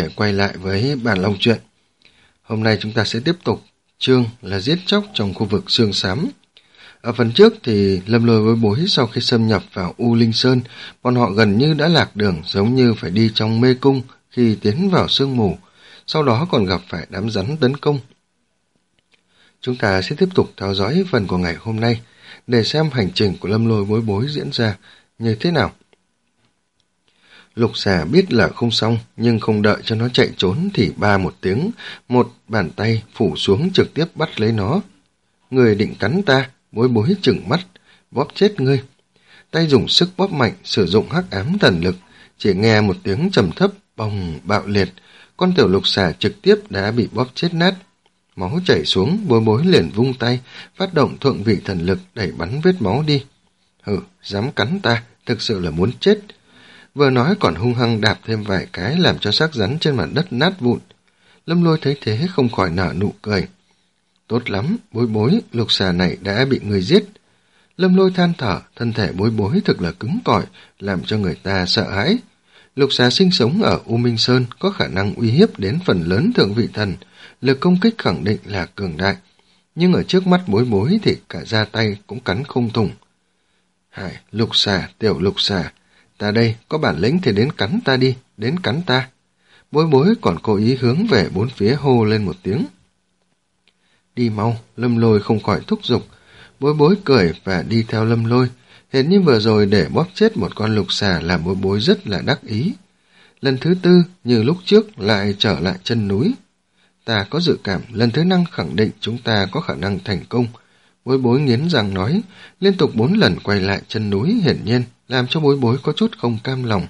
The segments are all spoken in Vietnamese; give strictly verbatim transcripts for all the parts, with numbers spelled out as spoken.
để quay lại với bản long truyện. Hôm nay chúng ta sẽ tiếp tục chương là giết chóc trong khu vực xương xám. Ở phần trước thì Lâm Lôi với Bối sau khi xâm nhập vào U Linh Sơn, bọn họ gần như đã lạc đường, giống như phải đi trong mê cung khi tiến vào sương mù, sau đó còn gặp phải đám rắn tấn công. Chúng ta sẽ tiếp tục theo dõi phần của ngày hôm nay để xem hành trình của Lâm Lôi với Bối diễn ra như thế nào. Lục xà biết là không xong, nhưng không đợi cho nó chạy trốn thì ba một tiếng, một bàn tay phủ xuống trực tiếp bắt lấy nó. Người định cắn ta, Bối Bối chừng mắt, bóp chết ngươi. Tay dùng sức bóp mạnh, sử dụng hắc ám thần lực, chỉ nghe một tiếng trầm thấp, bồng bạo liệt, con tiểu lục xà trực tiếp đã bị bóp chết nát. Máu chảy xuống, Bối Bối liền vung tay, phát động thượng vị thần lực đẩy bắn vết máu đi. Hừ, dám cắn ta, thực sự là muốn chết. Vừa nói còn hung hăng đạp thêm vài cái làm cho xác rắn trên mặt đất nát vụn. Lâm Lôi thấy thế không khỏi nở nụ cười. Tốt lắm, Bối Bối, lục xà này đã bị người giết. Lâm Lôi than thở, thân thể Bối Bối thực là cứng cỏi, làm cho người ta sợ hãi. Lục xà sinh sống ở U Minh Sơn có khả năng uy hiếp đến phần lớn thượng vị thần, lực công kích khẳng định là cường đại. Nhưng ở trước mắt Bối Bối thì cả da tay cũng cắn không thủng. Hải, lục xà, tiểu lục xà, ta đây, có bản lĩnh thì đến cắn ta đi, đến cắn ta. Bối Bối còn cố ý hướng về bốn phía hô lên một tiếng. Đi mau, Lâm Lôi không khỏi thúc giục. Bối Bối cười và đi theo Lâm Lôi. Hiện như vừa rồi để bóp chết một con lục xà làm Bối Bối rất là đắc ý. Lần thứ tư, như lúc trước, lại trở lại chân núi. Ta có dự cảm, lần thứ năm khẳng định chúng ta có khả năng thành công. Bối Bối nghiến răng nói, liên tục bốn lần quay lại chân núi hiển nhiên, làm cho Bối Bối có chút không cam lòng.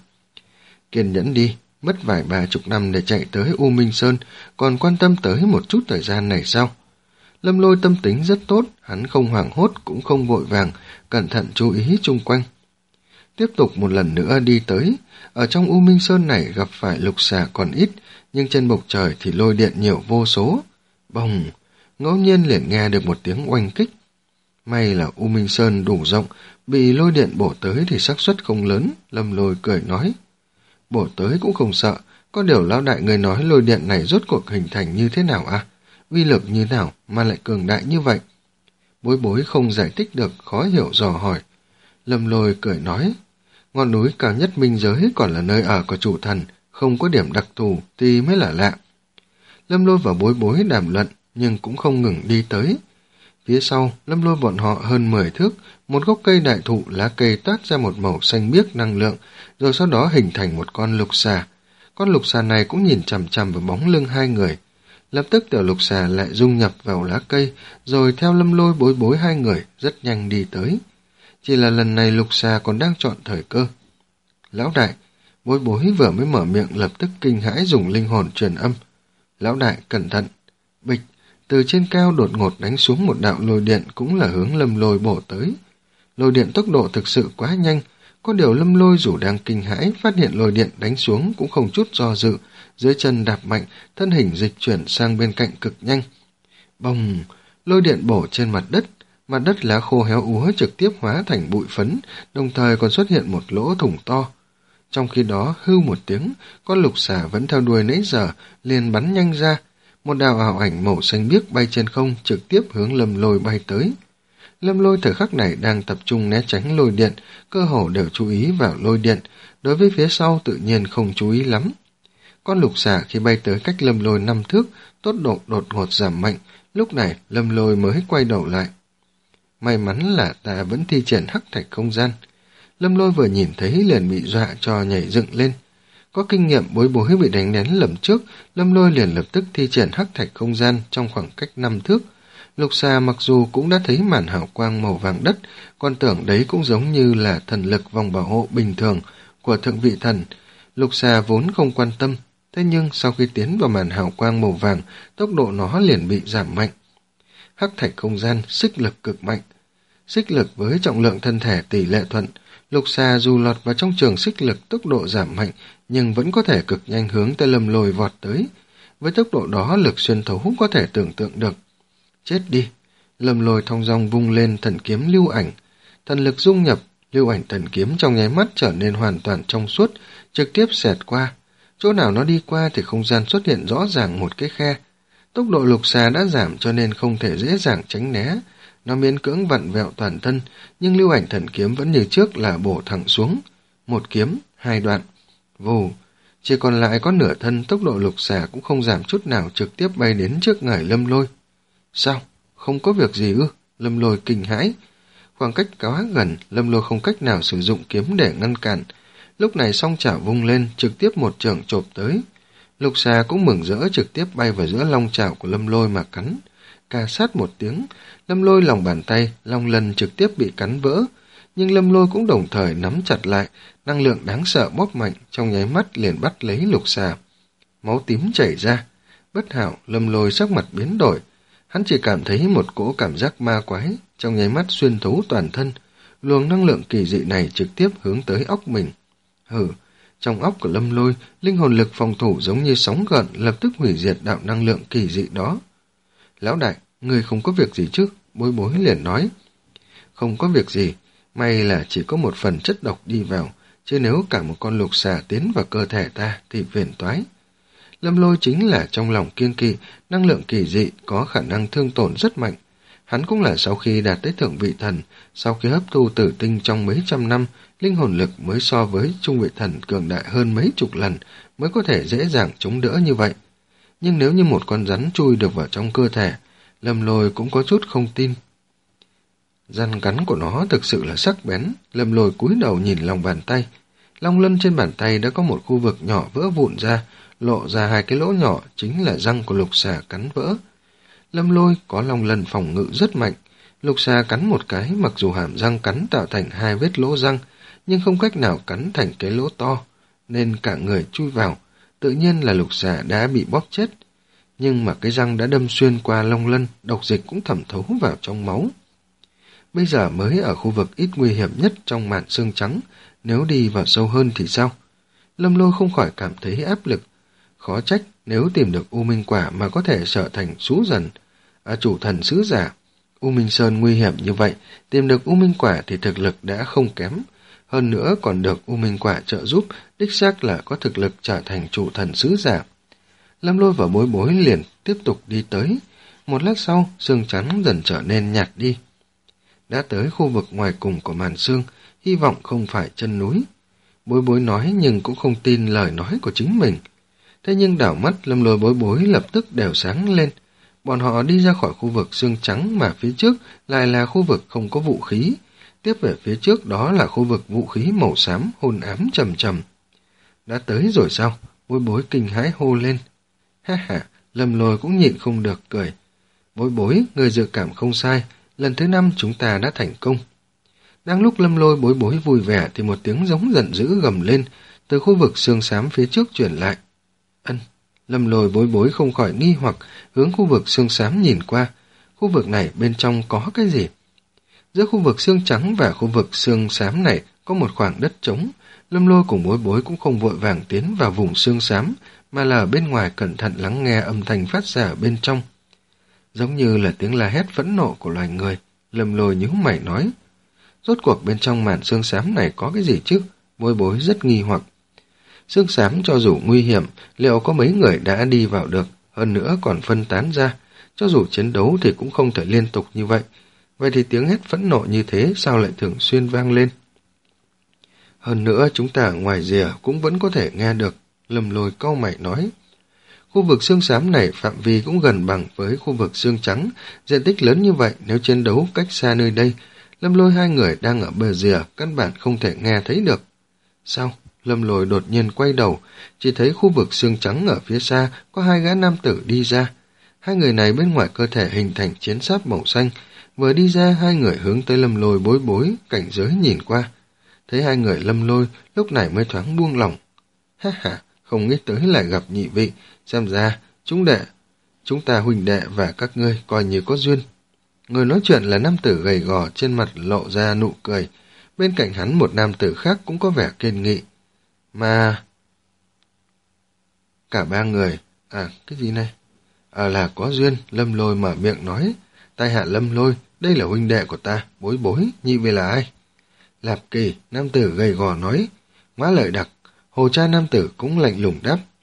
Kiên nhẫn đi, mất vài ba chục năm để chạy tới U Minh Sơn, còn quan tâm tới một chút thời gian này sao? Lâm Lôi tâm tính rất tốt, hắn không hoảng hốt cũng không vội vàng, cẩn thận chú ý chung quanh. Tiếp tục một lần nữa đi tới, ở trong U Minh Sơn này gặp phải lục xà còn ít, nhưng trên bầu trời thì lôi điện nhiều vô số. Bồng, ngẫu nhiên liền nghe được một tiếng oanh kích. May là U Minh Sơn đủ rộng, bị lôi điện bổ tới thì xác suất không lớn, Lâm Lôi cười nói. Bổ tới cũng không sợ, có điều lão đại người nói lôi điện này rốt cuộc hình thành như thế nào à? Uy lực như nào mà lại cường đại như vậy? Bối Bối không giải thích được, khó hiểu dò hỏi. Lâm Lôi cười nói, ngọn núi cao nhất minh giới còn là nơi ở của chủ thần, không có điểm đặc thù thì mới là lạ. Lâm Lôi và Bối Bối đàm luận, nhưng cũng không ngừng đi tới. Phía sau, Lâm Lôi bọn họ hơn mười thước, một gốc cây đại thụ lá cây toát ra một màu xanh biếc năng lượng, rồi sau đó hình thành một con lục xà. Con lục xà này cũng nhìn chằm chằm vào bóng lưng hai người. Lập tức tiểu lục xà lại dung nhập vào lá cây, rồi theo Lâm Lôi Bối Bối hai người rất nhanh đi tới. Chỉ là lần này lục xà còn đang chọn thời cơ. Lão đại, Bối Bối vừa mới mở miệng lập tức kinh hãi dùng linh hồn truyền âm. Lão đại, cẩn thận. Bịch, từ trên cao đột ngột đánh xuống một đạo lôi điện cũng là hướng Lâm Lôi bổ tới. Lôi điện tốc độ thực sự quá nhanh, có điều Lâm Lôi dù đang kinh hãi phát hiện lôi điện đánh xuống cũng không chút do dự, dưới chân đạp mạnh, thân hình dịch chuyển sang bên cạnh cực nhanh. Bồng, lôi điện bổ trên mặt đất, mặt đất lá khô héo úa trực tiếp hóa thành bụi phấn, đồng thời còn xuất hiện một lỗ thủng to. Trong khi đó, hưu một tiếng, con lục xà vẫn theo đuôi nãy giờ, liền bắn nhanh ra. Một đạo ảo ảnh màu xanh biếc bay trên không trực tiếp hướng Lâm Lôi bay tới. Lâm Lôi thời khắc này đang tập trung né tránh lôi điện, cơ hồ đều chú ý vào lôi điện, đối với phía sau tự nhiên không chú ý lắm. Con lục xà khi bay tới cách Lâm Lôi năm thước, tốc độ đột ngột giảm mạnh, lúc này Lâm Lôi mới quay đầu lại. May mắn là ta vẫn thi triển hắc thạch không gian. Lâm Lôi vừa nhìn thấy liền bị dọa cho nhảy dựng lên. Có kinh nghiệm Bối Bối bị đánh nén lầm trước, Lâm Lôi liền lập tức thi triển hắc thạch không gian trong khoảng cách năm thước. Lục xà mặc dù cũng đã thấy màn hào quang màu vàng đất, còn tưởng đấy cũng giống như là thần lực vòng bảo hộ bình thường của thượng vị thần. Lục xà vốn không quan tâm, thế nhưng sau khi tiến vào màn hào quang màu vàng, tốc độ nó liền bị giảm mạnh. Hắc thạch không gian, xích lực cực mạnh. Xích lực với trọng lượng thân thể tỷ lệ thuận, lục xà dù lọt vào trong trường xích lực tốc độ giảm mạnh, nhưng vẫn có thể cực nhanh hướng tới Lâm Lôi vọt tới. Với tốc độ đó lực xuyên thấu có thể tưởng tượng được. Chết đi! Lâm Lôi thong dong vung lên thần kiếm lưu ảnh. Thần lực dung nhập, lưu ảnh thần kiếm trong nháy mắt trở nên hoàn toàn trong suốt, trực tiếp xẹt qua. Chỗ nào nó đi qua thì không gian xuất hiện rõ ràng một cái khe. Tốc độ lục xà đã giảm cho nên không thể dễ dàng tránh né. Nó miễn cưỡng vặn vẹo toàn thân, nhưng lưu ảnh thần kiếm vẫn như trước là bổ thẳng xuống. Một kiếm, hai đoạn. Vù, chỉ còn lại có nửa thân, tốc độ lục xà cũng không giảm chút nào, trực tiếp bay đến trước người Lâm Lôi. Sao? Không có việc gì ư? Lâm Lôi kinh hãi. Khoảng cách quá gần, Lâm Lôi không cách nào sử dụng kiếm để ngăn cản. Lúc này song chảo vung lên, trực tiếp một chưởng chộp tới. Lục xà cũng mừng rỡ, trực tiếp bay vào giữa long chảo của Lâm Lôi mà cắn. Cà sát một tiếng, Lâm Lôi lòng bàn tay, long lân trực tiếp bị cắn vỡ. Nhưng Lâm Lôi cũng đồng thời nắm chặt lại, năng lượng đáng sợ bóp mạnh, trong nháy mắt liền bắt lấy lục xà. Máu tím chảy ra. Bất hảo, Lâm Lôi sắc mặt biến đổi. Hắn chỉ cảm thấy một cỗ cảm giác ma quái, trong nháy mắt xuyên thấu toàn thân. Luồng năng lượng kỳ dị này trực tiếp hướng tới óc mình. Hừ, trong óc của Lâm Lôi, linh hồn lực phòng thủ giống như sóng gợn lập tức hủy diệt đạo năng lượng kỳ dị đó. Lão đại, người không có việc gì chứ? Bối bối liền nói. Không có việc gì, may là chỉ có một phần chất độc đi vào, chứ nếu cả một con lục xà tiến vào cơ thể ta thì phiền toái. Lâm Lôi chính là trong lòng kiêng kỵ, năng lượng kỳ dị có khả năng thương tổn rất mạnh. Hắn cũng là sau khi đạt tới thượng vị thần, sau khi hấp thu tử tinh trong mấy trăm năm, linh hồn lực mới so với trung vị thần cường đại hơn mấy chục lần mới có thể dễ dàng chống đỡ như vậy. Nhưng nếu như một con rắn chui được vào trong cơ thể, Lâm Lôi cũng có chút không tin. Răng cắn của nó thực sự là sắc bén. Lâm Lôi cúi đầu nhìn lòng bàn tay. Long lân trên bàn tay đã có một khu vực nhỏ vỡ vụn ra, lộ ra hai cái lỗ nhỏ, chính là răng của lục xà cắn vỡ. Lâm Lôi có long lân phòng ngự rất mạnh. Lục xà cắn một cái, mặc dù hàm răng cắn tạo thành hai vết lỗ răng, nhưng không cách nào cắn thành cái lỗ to, nên cả người chui vào. Tự nhiên là lục xà đã bị bóp chết. Nhưng mà cái răng đã đâm xuyên qua long lân, độc dịch cũng thẩm thấu vào trong máu. Bây giờ mới ở khu vực ít nguy hiểm nhất trong màn xương trắng, nếu đi vào sâu hơn thì sao? Lâm Lôi không khỏi cảm thấy áp lực. Khó trách nếu tìm được U Minh Quả mà có thể trở thành sú dần, à, chủ thần sứ giả. U Minh Sơn nguy hiểm như vậy, tìm được U Minh Quả thì thực lực đã không kém. Hơn nữa còn được U Minh Quả trợ giúp, đích xác là có thực lực trở thành chủ thần sứ giả. Lâm Lôi và Bối Bối liền tiếp tục đi tới. Một lát sau, sương trắng dần trở nên nhạt đi. Đã tới khu vực ngoài cùng của màn sương, hy vọng không phải chân núi. Bối Bối nói nhưng cũng không tin lời nói của chính mình. Thế nhưng đảo mắt Lâm Lôi Bối Bối lập tức đều sáng lên. Bọn họ đi ra khỏi khu vực sương trắng mà phía trước lại là khu vực không có vũ khí. Tiếp về phía trước đó là khu vực vũ khí màu xám hôn ám trầm trầm. Đã tới rồi sao? Bối Bối kinh hãi hô lên. Ha ha, Lâm Lôi cũng nhịn không được cười. Bối Bối, người dự cảm không sai, lần thứ năm chúng ta đã thành công. Đang lúc Lâm Lôi Bối Bối vui vẻ thì một tiếng giống giận dữ gầm lên từ khu vực sương xám phía trước truyền lại. Ân, Lâm Lôi Bối Bối không khỏi nghi hoặc hướng khu vực sương xám nhìn qua. Khu vực này bên trong có cái gì? Giữa khu vực sương trắng và khu vực sương xám này có một khoảng đất trống. Lâm Lôi cùng Bối Bối cũng không vội vàng tiến vào vùng sương xám, mà là ở bên ngoài cẩn thận lắng nghe âm thanh phát ra ở bên trong. Giống như là tiếng la hét phẫn nộ của loài người. Lâm Lôi nhíu mày nói. Rốt cuộc bên trong màn sương xám này có cái gì chứ? Bối Bối rất nghi hoặc. Sương xám cho dù nguy hiểm, liệu có mấy người đã đi vào được, hơn nữa còn phân tán ra. Cho dù chiến đấu thì cũng không thể liên tục như vậy. Vậy thì tiếng hét phẫn nộ như thế sao lại thường xuyên vang lên? Hơn nữa chúng ta ở ngoài rìa cũng vẫn có thể nghe được. Lâm Lôi cau mày nói. Khu vực sương xám này phạm vi cũng gần bằng với khu vực sương trắng, diện tích lớn như vậy nếu chiến đấu cách xa nơi đây, Lâm Lôi hai người đang ở bờ rìa căn bản không thể nghe thấy được. Sao? Lâm Lôi đột nhiên quay đầu, chỉ thấy khu vực sương trắng ở phía xa có hai gã nam tử đi ra. Hai người này bên ngoài cơ thể hình thành chiến giáp màu xanh, vừa đi ra hai người hướng tới Lâm Lôi Bối Bối, cảnh giới nhìn qua. Thấy hai người Lâm Lôi lúc này mới thoáng buông lỏng. Ha ha, không nghĩ tới lại gặp nhị vị, xem ra chúng đệ, chúng ta huynh đệ và các ngươi coi như có duyên. Người nói chuyện là nam tử gầy gò, trên mặt lộ ra nụ cười. Bên cạnh hắn một nam tử khác cũng có vẻ kiên nghị. Mà... Cả ba người... À, cái gì này? À là có duyên, Lâm Lôi mở miệng nói. Tai hạ Lâm Lôi, đây là huynh đệ của ta, Bối Bối, nhị vị là ai? Lạp Kỳ, nam tử gầy gò nói. Ngoá lợi đặc, hồ cha nam tử cũng lạnh lùng đáp.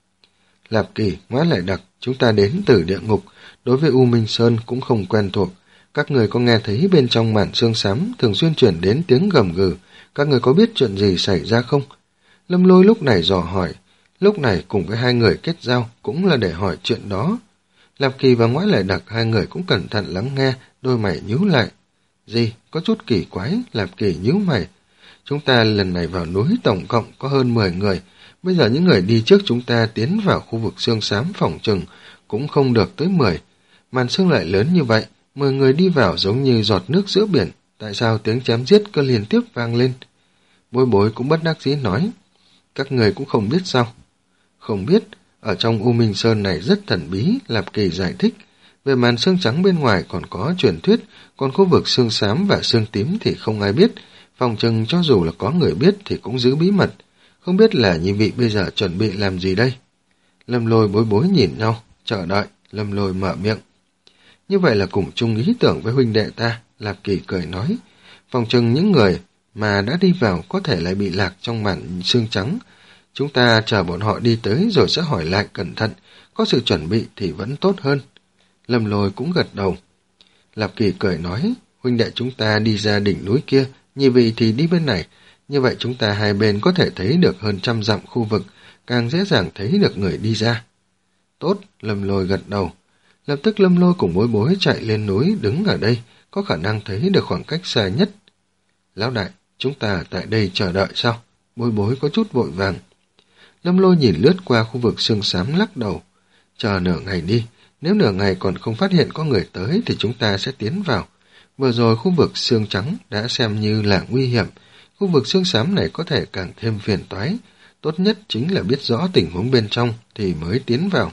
Lạp Kỳ, Ngoái Lại Đặc, chúng ta đến từ địa ngục, đối với U Minh Sơn cũng không quen thuộc. Các người có nghe thấy bên trong màn sương xám thường xuyên chuyển đến tiếng gầm gừ, các người có biết chuyện gì xảy ra không? Lâm Lôi lúc này dò hỏi, lúc này cùng với hai người kết giao cũng là để hỏi chuyện đó. Lạp Kỳ và Ngoái Lại Đặc hai người cũng cẩn thận lắng nghe, đôi mày nhíu lại. Gì, có chút kỳ quái, Lạp Kỳ nhíu mày. Chúng ta lần này vào núi tổng cộng có hơn mười người, bây giờ những người đi trước chúng ta tiến vào khu vực sương xám phỏng chừng cũng không được tới mười. Màn sương lại lớn như vậy, mười người đi vào giống như giọt nước giữa biển, tại sao tiếng chém giết cứ liên tiếp vang lên? Bối Bối cũng bất đắc dĩ nói, các người cũng không biết sao? Không biết, ở trong U Minh Sơn này rất thần bí, Lạp Kỳ giải thích. Về màn sương trắng bên ngoài còn có truyền thuyết, còn khu vực sương xám và sương tím thì không ai biết, phòng chừng cho dù là có người biết thì cũng giữ bí mật. Không biết là nhị vị bây giờ chuẩn bị làm gì đây? Lâm Lôi Bối Bối nhìn nhau, chờ đợi. Lâm Lôi mở miệng. Như vậy là cùng chung ý tưởng với huynh đệ ta, Lạp Kỳ cười nói. Phòng chừng những người mà đã đi vào có thể lại bị lạc trong màn sương trắng. Chúng ta chờ bọn họ đi tới rồi sẽ hỏi lại cẩn thận, có sự chuẩn bị thì vẫn tốt hơn. Lâm Lôi cũng gật đầu. Lạp Kỳ cười nói, huynh đệ chúng ta đi ra đỉnh núi kia, nhị vị thì đi bên này. Như vậy chúng ta hai bên có thể thấy được hơn trăm dặm khu vực, càng dễ dàng thấy được người đi ra. Tốt, Lâm Lôi gật đầu. Lập tức Lâm Lôi cùng Bối Bối chạy lên núi, đứng ở đây, có khả năng thấy được khoảng cách xa nhất. Lão đại, chúng ta tại đây chờ đợi sao? Bối Bối có chút vội vàng. Lâm Lôi nhìn lướt qua khu vực sương xám lắc đầu. Chờ nửa ngày đi, nếu nửa ngày còn không phát hiện có người tới thì chúng ta sẽ tiến vào. Vừa rồi khu vực sương trắng đã xem như là nguy hiểm, khu vực sương xám này có thể càng thêm phiền toái. Tốt nhất chính là biết rõ tình huống bên trong thì mới tiến vào.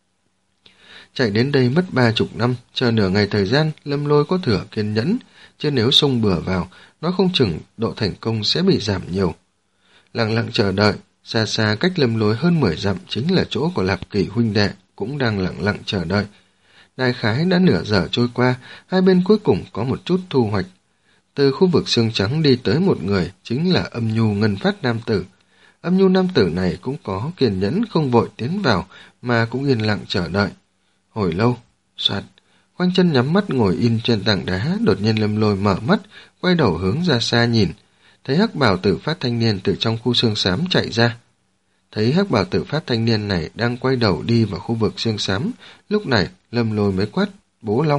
Chạy đến đây mất ba chục năm, chờ nửa ngày thời gian, Lâm Lôi có thừa kiên nhẫn, chứ nếu xông bừa vào, nó không chừng độ thành công sẽ bị giảm nhiều. Lặng lặng chờ đợi, xa xa cách Lâm Lôi hơn mười dặm chính là chỗ của Lạp Kỳ huynh đệ, cũng đang lặng lặng chờ đợi. Đại khái đã nửa giờ trôi qua, hai bên cuối cùng có một chút thu hoạch. Từ khu vực sương trắng đi tới một người, chính là Âm Nhu Ngân Phát nam tử. Âm Nhu nam tử này cũng có kiên nhẫn không vội tiến vào, mà cũng yên lặng chờ đợi. Hồi lâu, soạt, khoanh chân nhắm mắt ngồi in trên tảng đá, đột nhiên Lâm Lôi mở mắt, quay đầu hướng ra xa nhìn, thấy hắc bào tử phát thanh niên từ trong khu sương xám chạy ra. Thấy hắc bào tử phát thanh niên này đang quay đầu đi vào khu vực sương xám, lúc này Lâm Lôi mới quát, Bố Long.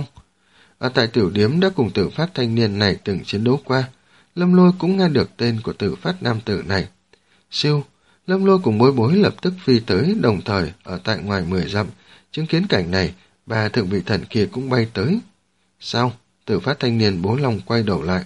Ở tại tiểu điếm đã cùng tử phát thanh niên này từng chiến đấu qua, Lâm Lôi cũng nghe được tên của tử phát nam tử này. Siêu, Lâm Lôi cùng Bối Bối lập tức phi tới, đồng thời ở tại ngoài mười dặm, chứng kiến cảnh này, bà thượng vị thần kia cũng bay tới. Sao? Tử phát thanh niên Bố Long quay đầu lại.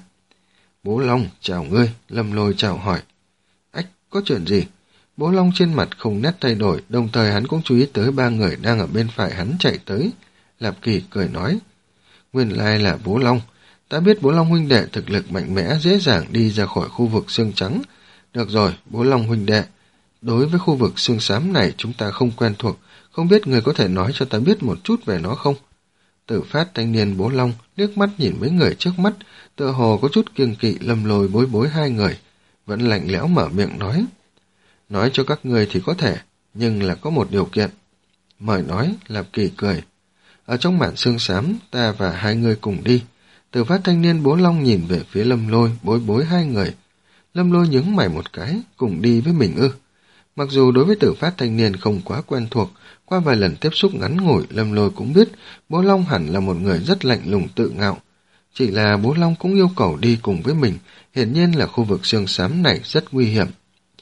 Bố Long, chào ngươi, Lâm Lôi chào hỏi. Ách, có chuyện gì? Bố Long trên mặt không nét thay đổi, đồng thời hắn cũng chú ý tới ba người đang ở bên phải hắn chạy tới. Lạp Kỳ cười nói, nguyên lai là Bố Long, ta biết Bố Long huynh đệ thực lực mạnh mẽ dễ dàng đi ra khỏi khu vực sương trắng. Được rồi, Bố Long huynh đệ, đối với khu vực sương xám này chúng ta không quen thuộc, không biết người có thể nói cho ta biết một chút về nó không? Tử phát thanh niên Bố Long liếc mắt nhìn mấy người trước mắt, tựa hồ có chút kiêng kỵ Lâm Lôi Bối Bối hai người, vẫn lạnh lẽo mở miệng nói. Nói cho các người thì có thể, nhưng là có một điều kiện. Mời nói, Lạp Kỳ cười. Ở trong màn sương xám, ta và hai người cùng đi. Tử phát thanh niên Bố Long nhìn về phía Lâm Lôi Bối Bối hai người. Lâm Lôi nhướng mày một cái, cùng đi với mình ư? Mặc dù đối với tử phát thanh niên không quá quen thuộc, qua vài lần tiếp xúc ngắn ngủi, Lâm Lôi cũng biết Bố Long hẳn là một người rất lạnh lùng tự ngạo. Chỉ là Bố Long cũng yêu cầu đi cùng với mình, hiển nhiên là khu vực sương xám này rất nguy hiểm.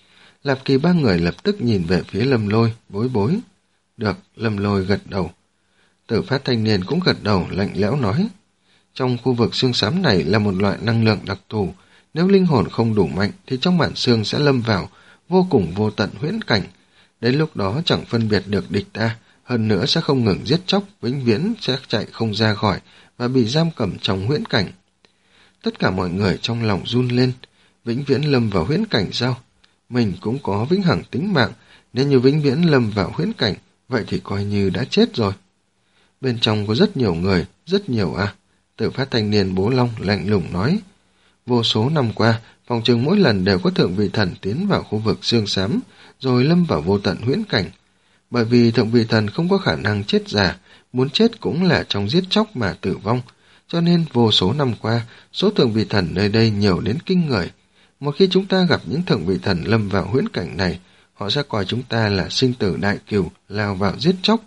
Lạp Kỳ ba người lập tức nhìn về phía Lâm Lôi, Bối Bối. Được, Lâm Lôi gật đầu. Tử phát thanh niên cũng gật đầu, lạnh lẽo nói. Trong khu vực sương xám này là một loại năng lượng đặc thù, nếu linh hồn không đủ mạnh thì trong màn sương sẽ lâm vào vô cùng vô tận huyễn cảnh. Đến lúc đó chẳng phân biệt được địch ta, hơn nữa sẽ không ngừng giết chóc, vĩnh viễn sẽ chạy không ra khỏi và bị giam cầm trong huyễn cảnh. Tất cả mọi người trong lòng run lên, vĩnh viễn lâm vào huyễn cảnh sao? Mình cũng có vĩnh hằng tính mạng, nếu như vĩnh viễn lâm vào huyễn cảnh, vậy thì coi như đã chết rồi. Bên trong có rất nhiều người, rất nhiều à? Tử phát thanh niên Bố Long lạnh lùng nói. Vô số năm qua, phòng chừng mỗi lần đều có thượng vị thần tiến vào khu vực sương xám, rồi lâm vào vô tận huyễn cảnh. bởi vì thượng vị thần không có khả năng chết già, muốn chết cũng là trong giết chóc mà tử vong, cho nên vô số năm qua, số thượng vị thần nơi đây nhiều đến kinh người. Một khi chúng ta gặp những thượng vị thần lâm vào huyễn cảnh này, họ sẽ coi chúng ta là sinh tử đại cừu, lao vào giết chóc.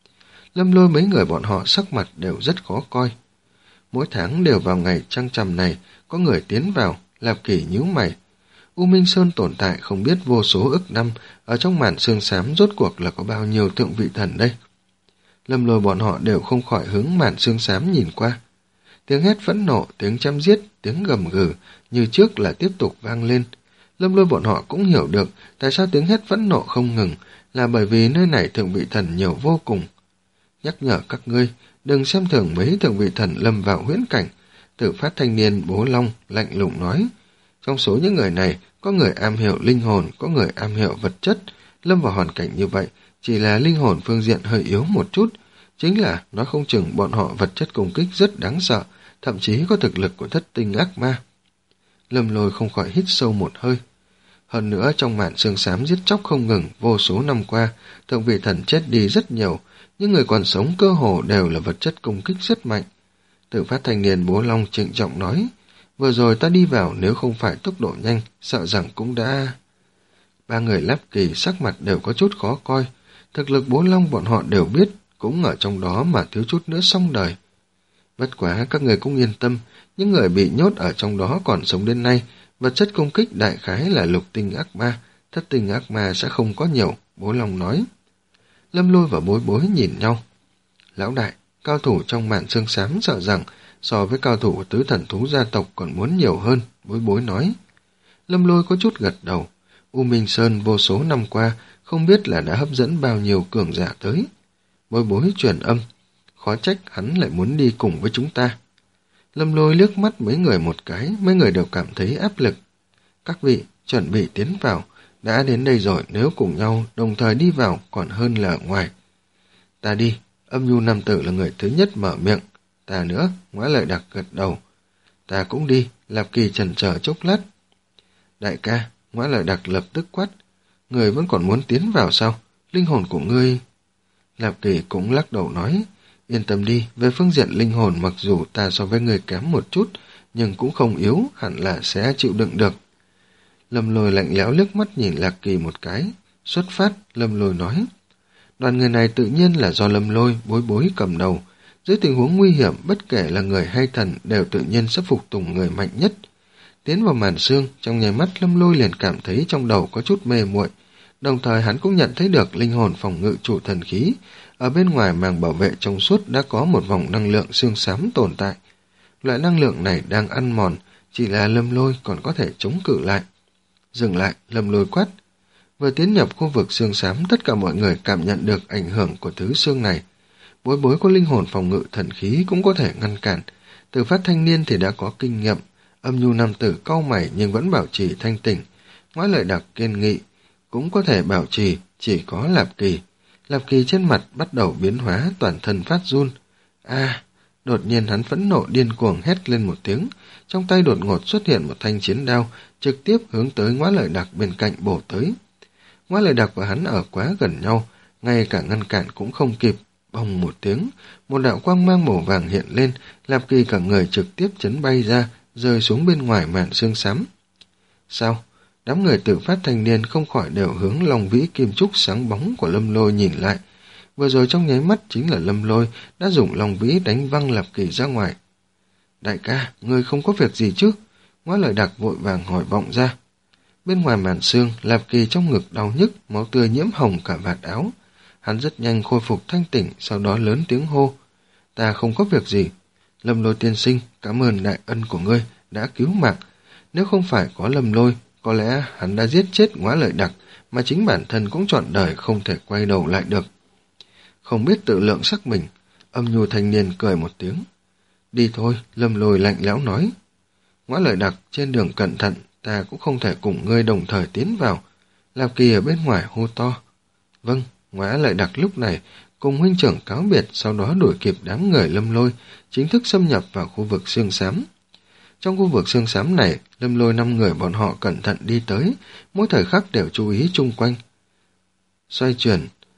Lâm Lôi mấy người bọn họ sắc mặt đều rất khó coi. Mỗi tháng đều vào ngày trăng trầm này, có người tiến vào, Lạp Kỳ nhíu mày. U Minh Sơn tồn tại không biết vô số ức năm, ở trong màn sương xám rốt cuộc là có bao nhiêu thượng vị thần đây. Lâm Lôi bọn họ đều không khỏi hướng màn sương xám nhìn qua. Tiếng hét phẫn nộ, tiếng chém giết, tiếng gầm gừ như trước là tiếp tục vang lên. Lâm Lôi bọn họ cũng hiểu được tại sao tiếng hét phẫn nộ không ngừng, là bởi vì nơi này thượng vị thần nhiều vô cùng. Nhắc nhở các ngươi, đừng xem thường mấy thượng vị thần lâm vào huyễn cảnh. Tự phát thanh niên Bố Long lạnh lùng nói. Trong số những người này, có người am hiểu linh hồn, có người am hiểu vật chất. Lâm vào hoàn cảnh như vậy, chỉ là linh hồn phương diện hơi yếu một chút. Chính là, nói không chừng bọn họ vật chất công kích rất đáng sợ, thậm chí có thực lực của thất tinh ác ma. Lâm Lôi không khỏi hít sâu một hơi. Hơn nữa, trong màn sương xám giết chóc không ngừng, vô số năm qua, thượng vị thần chết đi rất nhiều, những người còn sống cơ hồ đều là vật chất công kích rất mạnh. Tự phát thanh niên Bố Long trịnh trọng nói, vừa rồi ta đi vào nếu không phải tốc độ nhanh, sợ rằng cũng đã... Ba người Lạp Kỳ sắc mặt đều có chút khó coi, thực lực Bố Long bọn họ đều biết, cũng ở trong đó mà thiếu chút nữa xong đời. Bất quá các người cũng yên tâm, những người bị nhốt ở trong đó còn sống đến nay, vật chất công kích đại khái là lục tinh ác ma, thất tinh ác ma sẽ không có nhiều, Bố Long nói. Lâm Lôi và Bối Bối nhìn nhau. Lão đại, cao thủ trong màn sương xám sợ rằng so với cao thủ của tứ thần thú gia tộc còn muốn nhiều hơn, Bối Bối nói. Lâm Lôi có chút gật đầu. U Minh Sơn vô số năm qua không biết là đã hấp dẫn bao nhiêu cường giả tới. Bối Bối truyền âm, khó trách hắn lại muốn đi cùng với chúng ta. Lâm Lôi liếc mắt mấy người một cái, mấy người đều cảm thấy áp lực. Các vị, chuẩn bị tiến vào, đã đến đây rồi, nếu cùng nhau đồng thời đi vào còn hơn là ở ngoài. Ta đi, Âm Nhu nam tử là người thứ nhất mở miệng. Ta nữa, Ngõa Lợi Đặc gật đầu. Ta cũng đi, Lạp Kỳ chần chờ chốc lát. Đại ca, Ngõa Lợi Đặc lập tức quát. Người vẫn còn muốn tiến vào sao? Linh hồn của ngươi... Lạp Kỳ cũng lắc đầu nói. Yên tâm đi, về phương diện linh hồn mặc dù ta so với người kém một chút, nhưng cũng không yếu, hẳn là sẽ chịu đựng được. Lâm Lôi lạnh lẽo liếc mắt nhìn Lạc Kỳ một cái. Xuất phát, Lâm Lôi nói. Đoàn người này tự nhiên là do Lâm Lôi, Bối Bối cầm đầu. Dưới tình huống nguy hiểm, bất kể là người hay thần đều tự nhiên sẽ phục tùng người mạnh nhất. Tiến vào màn sương, trong nháy mắt Lâm Lôi liền cảm thấy trong đầu có chút mê muội. Đồng thời hắn cũng nhận thấy được linh hồn phòng ngự chủ thần khí. Ở bên ngoài màng bảo vệ trong suốt đã có một vòng năng lượng xương xám tồn tại. Loại năng lượng này đang ăn mòn, chỉ là Lâm Lôi còn có thể chống cự lại. Dừng lại, Lâm Lôi quát. Vừa tiến nhập khu vực xương xám, tất cả mọi người cảm nhận được ảnh hưởng của thứ xương này. Bối Bối có linh hồn phòng ngự thần khí cũng có thể ngăn cản. Từ phát thanh niên thì đã có kinh nghiệm. Âm Nhu nam tử cau mày nhưng vẫn bảo trì thanh tỉnh. Ngõa Lợi Đặc kiên nghị, cũng có thể bảo trì, chỉ có Lạp Kỳ. Lạp Kỳ trên mặt bắt đầu biến hóa, toàn thân phát run. A! Đột nhiên hắn phẫn nộ điên cuồng hét lên một tiếng, trong tay đột ngột xuất hiện một thanh chiến đao, trực tiếp hướng tới Ngõa Lợi Đặc bên cạnh bổ tới. Ngõa Lợi Đặc và hắn ở quá gần nhau, ngay cả ngăn cản cũng không kịp. Bồng một tiếng, một đạo quang mang màu vàng hiện lên, Lạp Kỳ cả người trực tiếp chấn bay ra, rơi xuống bên ngoài màn sương xám. Sao? Đám người tự phát thanh niên không khỏi đều hướng Long Vĩ Kim Trúc sáng bóng của Lâm Lôi nhìn lại. Vừa rồi trong nháy mắt chính là Lâm Lôi đã dùng Long Vĩ đánh văng Lạp Kỳ ra ngoài. Đại ca, ngươi không có việc gì chứ? Ngõa Lợi Đặc vội vàng hỏi vọng ra. Bên ngoài màn sương, Lạp Kỳ trong ngực đau nhức, máu tươi nhiễm hồng cả vạt áo. Hắn rất nhanh khôi phục thanh tỉnh, sau đó lớn tiếng hô. Ta không có việc gì. Lâm Lôi tiên sinh, cảm ơn đại ân của ngươi đã cứu mạng. Nếu không phải có Lâm Lôi, có lẽ hắn đã giết chết Ngõa Lợi Đặc, mà chính bản thân cũng trọn đời không thể quay đầu lại được. Không biết tự lượng sắc mình, Âm Nhu thanh niên cười một tiếng. Đi thôi, Lâm Lôi lạnh lẽo nói. Ngõa Lợi Đặc, trên đường cẩn thận, ta cũng không thể cùng ngươi đồng thời tiến vào. Lạp Kỳ ở bên ngoài hô to. Vâng, Ngõa Lợi Đặc lúc này cùng huynh trưởng cáo biệt, sau đó đuổi kịp đám người Lâm Lôi, chính thức xâm nhập vào khu vực xương xám. Trong khu vực xương xám này, Lâm Lôi năm người bọn họ cẩn thận đi tới, mỗi thời khắc đều chú ý chung quanh. Xoay chuyển,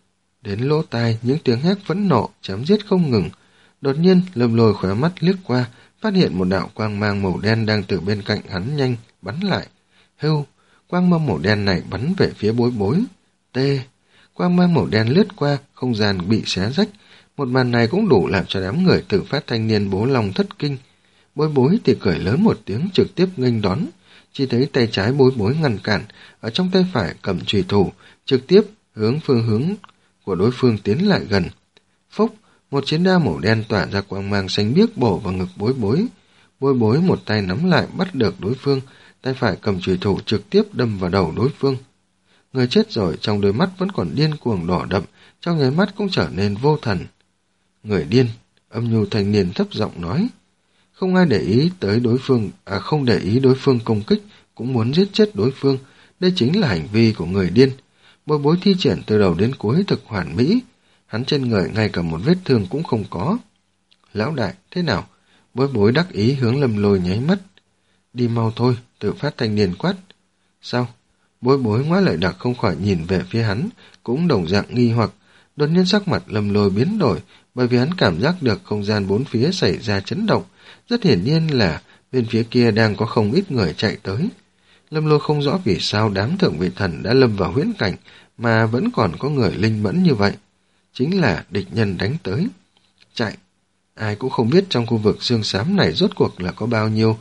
đến lỗ tai những tiếng hét phẫn nộ, chém giết không ngừng. Đột nhiên, Lâm Lôi khóe mắt liếc qua, phát hiện một đạo quang mang màu đen đang từ bên cạnh hắn nhanh bắn lại. Hưu, quang mang màu đen này bắn về phía Bối Bối. T, quang mang màu đen lướt qua, không gian bị xé rách. Một màn này cũng đủ làm cho đám người Tử Phát thanh niên Bố Long thất kinh. Bối Bối thì cười lớn một tiếng trực tiếp nghênh đón. Chỉ thấy tay trái Bối Bối ngăn cản, ở trong tay phải cầm chùy thủ, trực tiếp hướng phương hướng của đối phương tiến lại gần. Phốc, một chiến đao màu đen tỏa ra quang mang xanh biếc bổ vào ngực Bối Bối. Bối Bối một tay nắm lại bắt được đối phương, tay phải cầm chùy thủ trực tiếp đâm vào đầu đối phương. Người chết rồi, trong đôi mắt vẫn còn điên cuồng đỏ đậm, trong nháy mắt cũng trở nên vô thần. Người điên, âm nhu thanh niên thấp giọng nói. Không ai để ý tới đối phương, à không để ý đối phương công kích, cũng muốn giết chết đối phương. Đây chính là hành vi của người điên. Bối Bối thi triển từ đầu đến cuối thực hoàn mỹ. Hắn trên người ngay cả một vết thương cũng không có. Lão đại, thế nào? Bối Bối đắc ý hướng Lâm Lôi nháy mắt. Đi mau thôi, Tử Phát thanh niên quát. Sao? Bối Bối Ngoái Lợi Đặc không khỏi nhìn về phía hắn, cũng đồng dạng nghi hoặc. Đột nhiên sắc mặt Lâm Lôi biến đổi, bởi vì hắn cảm giác được không gian bốn phía xảy ra chấn động. Rất hiển nhiên là bên phía kia đang có không ít người chạy tới. Lâm Lôi không rõ vì sao đám thượng vị thần đã lâm vào huyễn cảnh mà vẫn còn có người linh mẫn như vậy. Chính là địch nhân đánh tới. Chạy. Ai cũng không biết trong khu vực xương xám này rốt cuộc là có bao nhiêu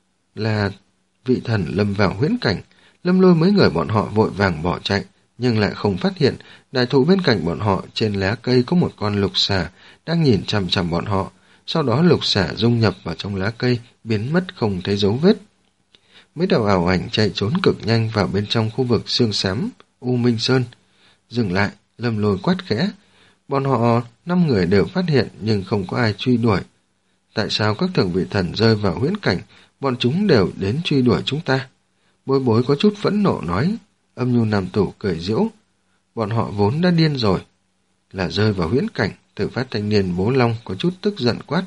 là vị thần lâm vào huyễn cảnh. Lâm Lôi mấy người bọn họ vội vàng bỏ chạy, nhưng lại không phát hiện đại thụ bên cạnh bọn họ trên lá cây có một con lục xà đang nhìn chằm chằm bọn họ. Sau đó lục xà dung nhập vào trong lá cây, biến mất không thấy dấu vết. Mấy đạo ảo ảnh chạy trốn cực nhanh vào bên trong khu vực xương xám U Minh Sơn. Dừng lại, Lâm Lôi quát khẽ. Bọn họ năm người đều phát hiện nhưng không có ai truy đuổi. Tại sao các thượng vị thần rơi vào huyễn cảnh, bọn chúng đều đến truy đuổi chúng ta? Bối Bối có chút phẫn nộ nói. Âm nhu nam tử cười giễu. Bọn họ vốn đã điên rồi. Là rơi vào huyễn cảnh. Tử Phát thanh niên Bố Long có chút tức giận quát.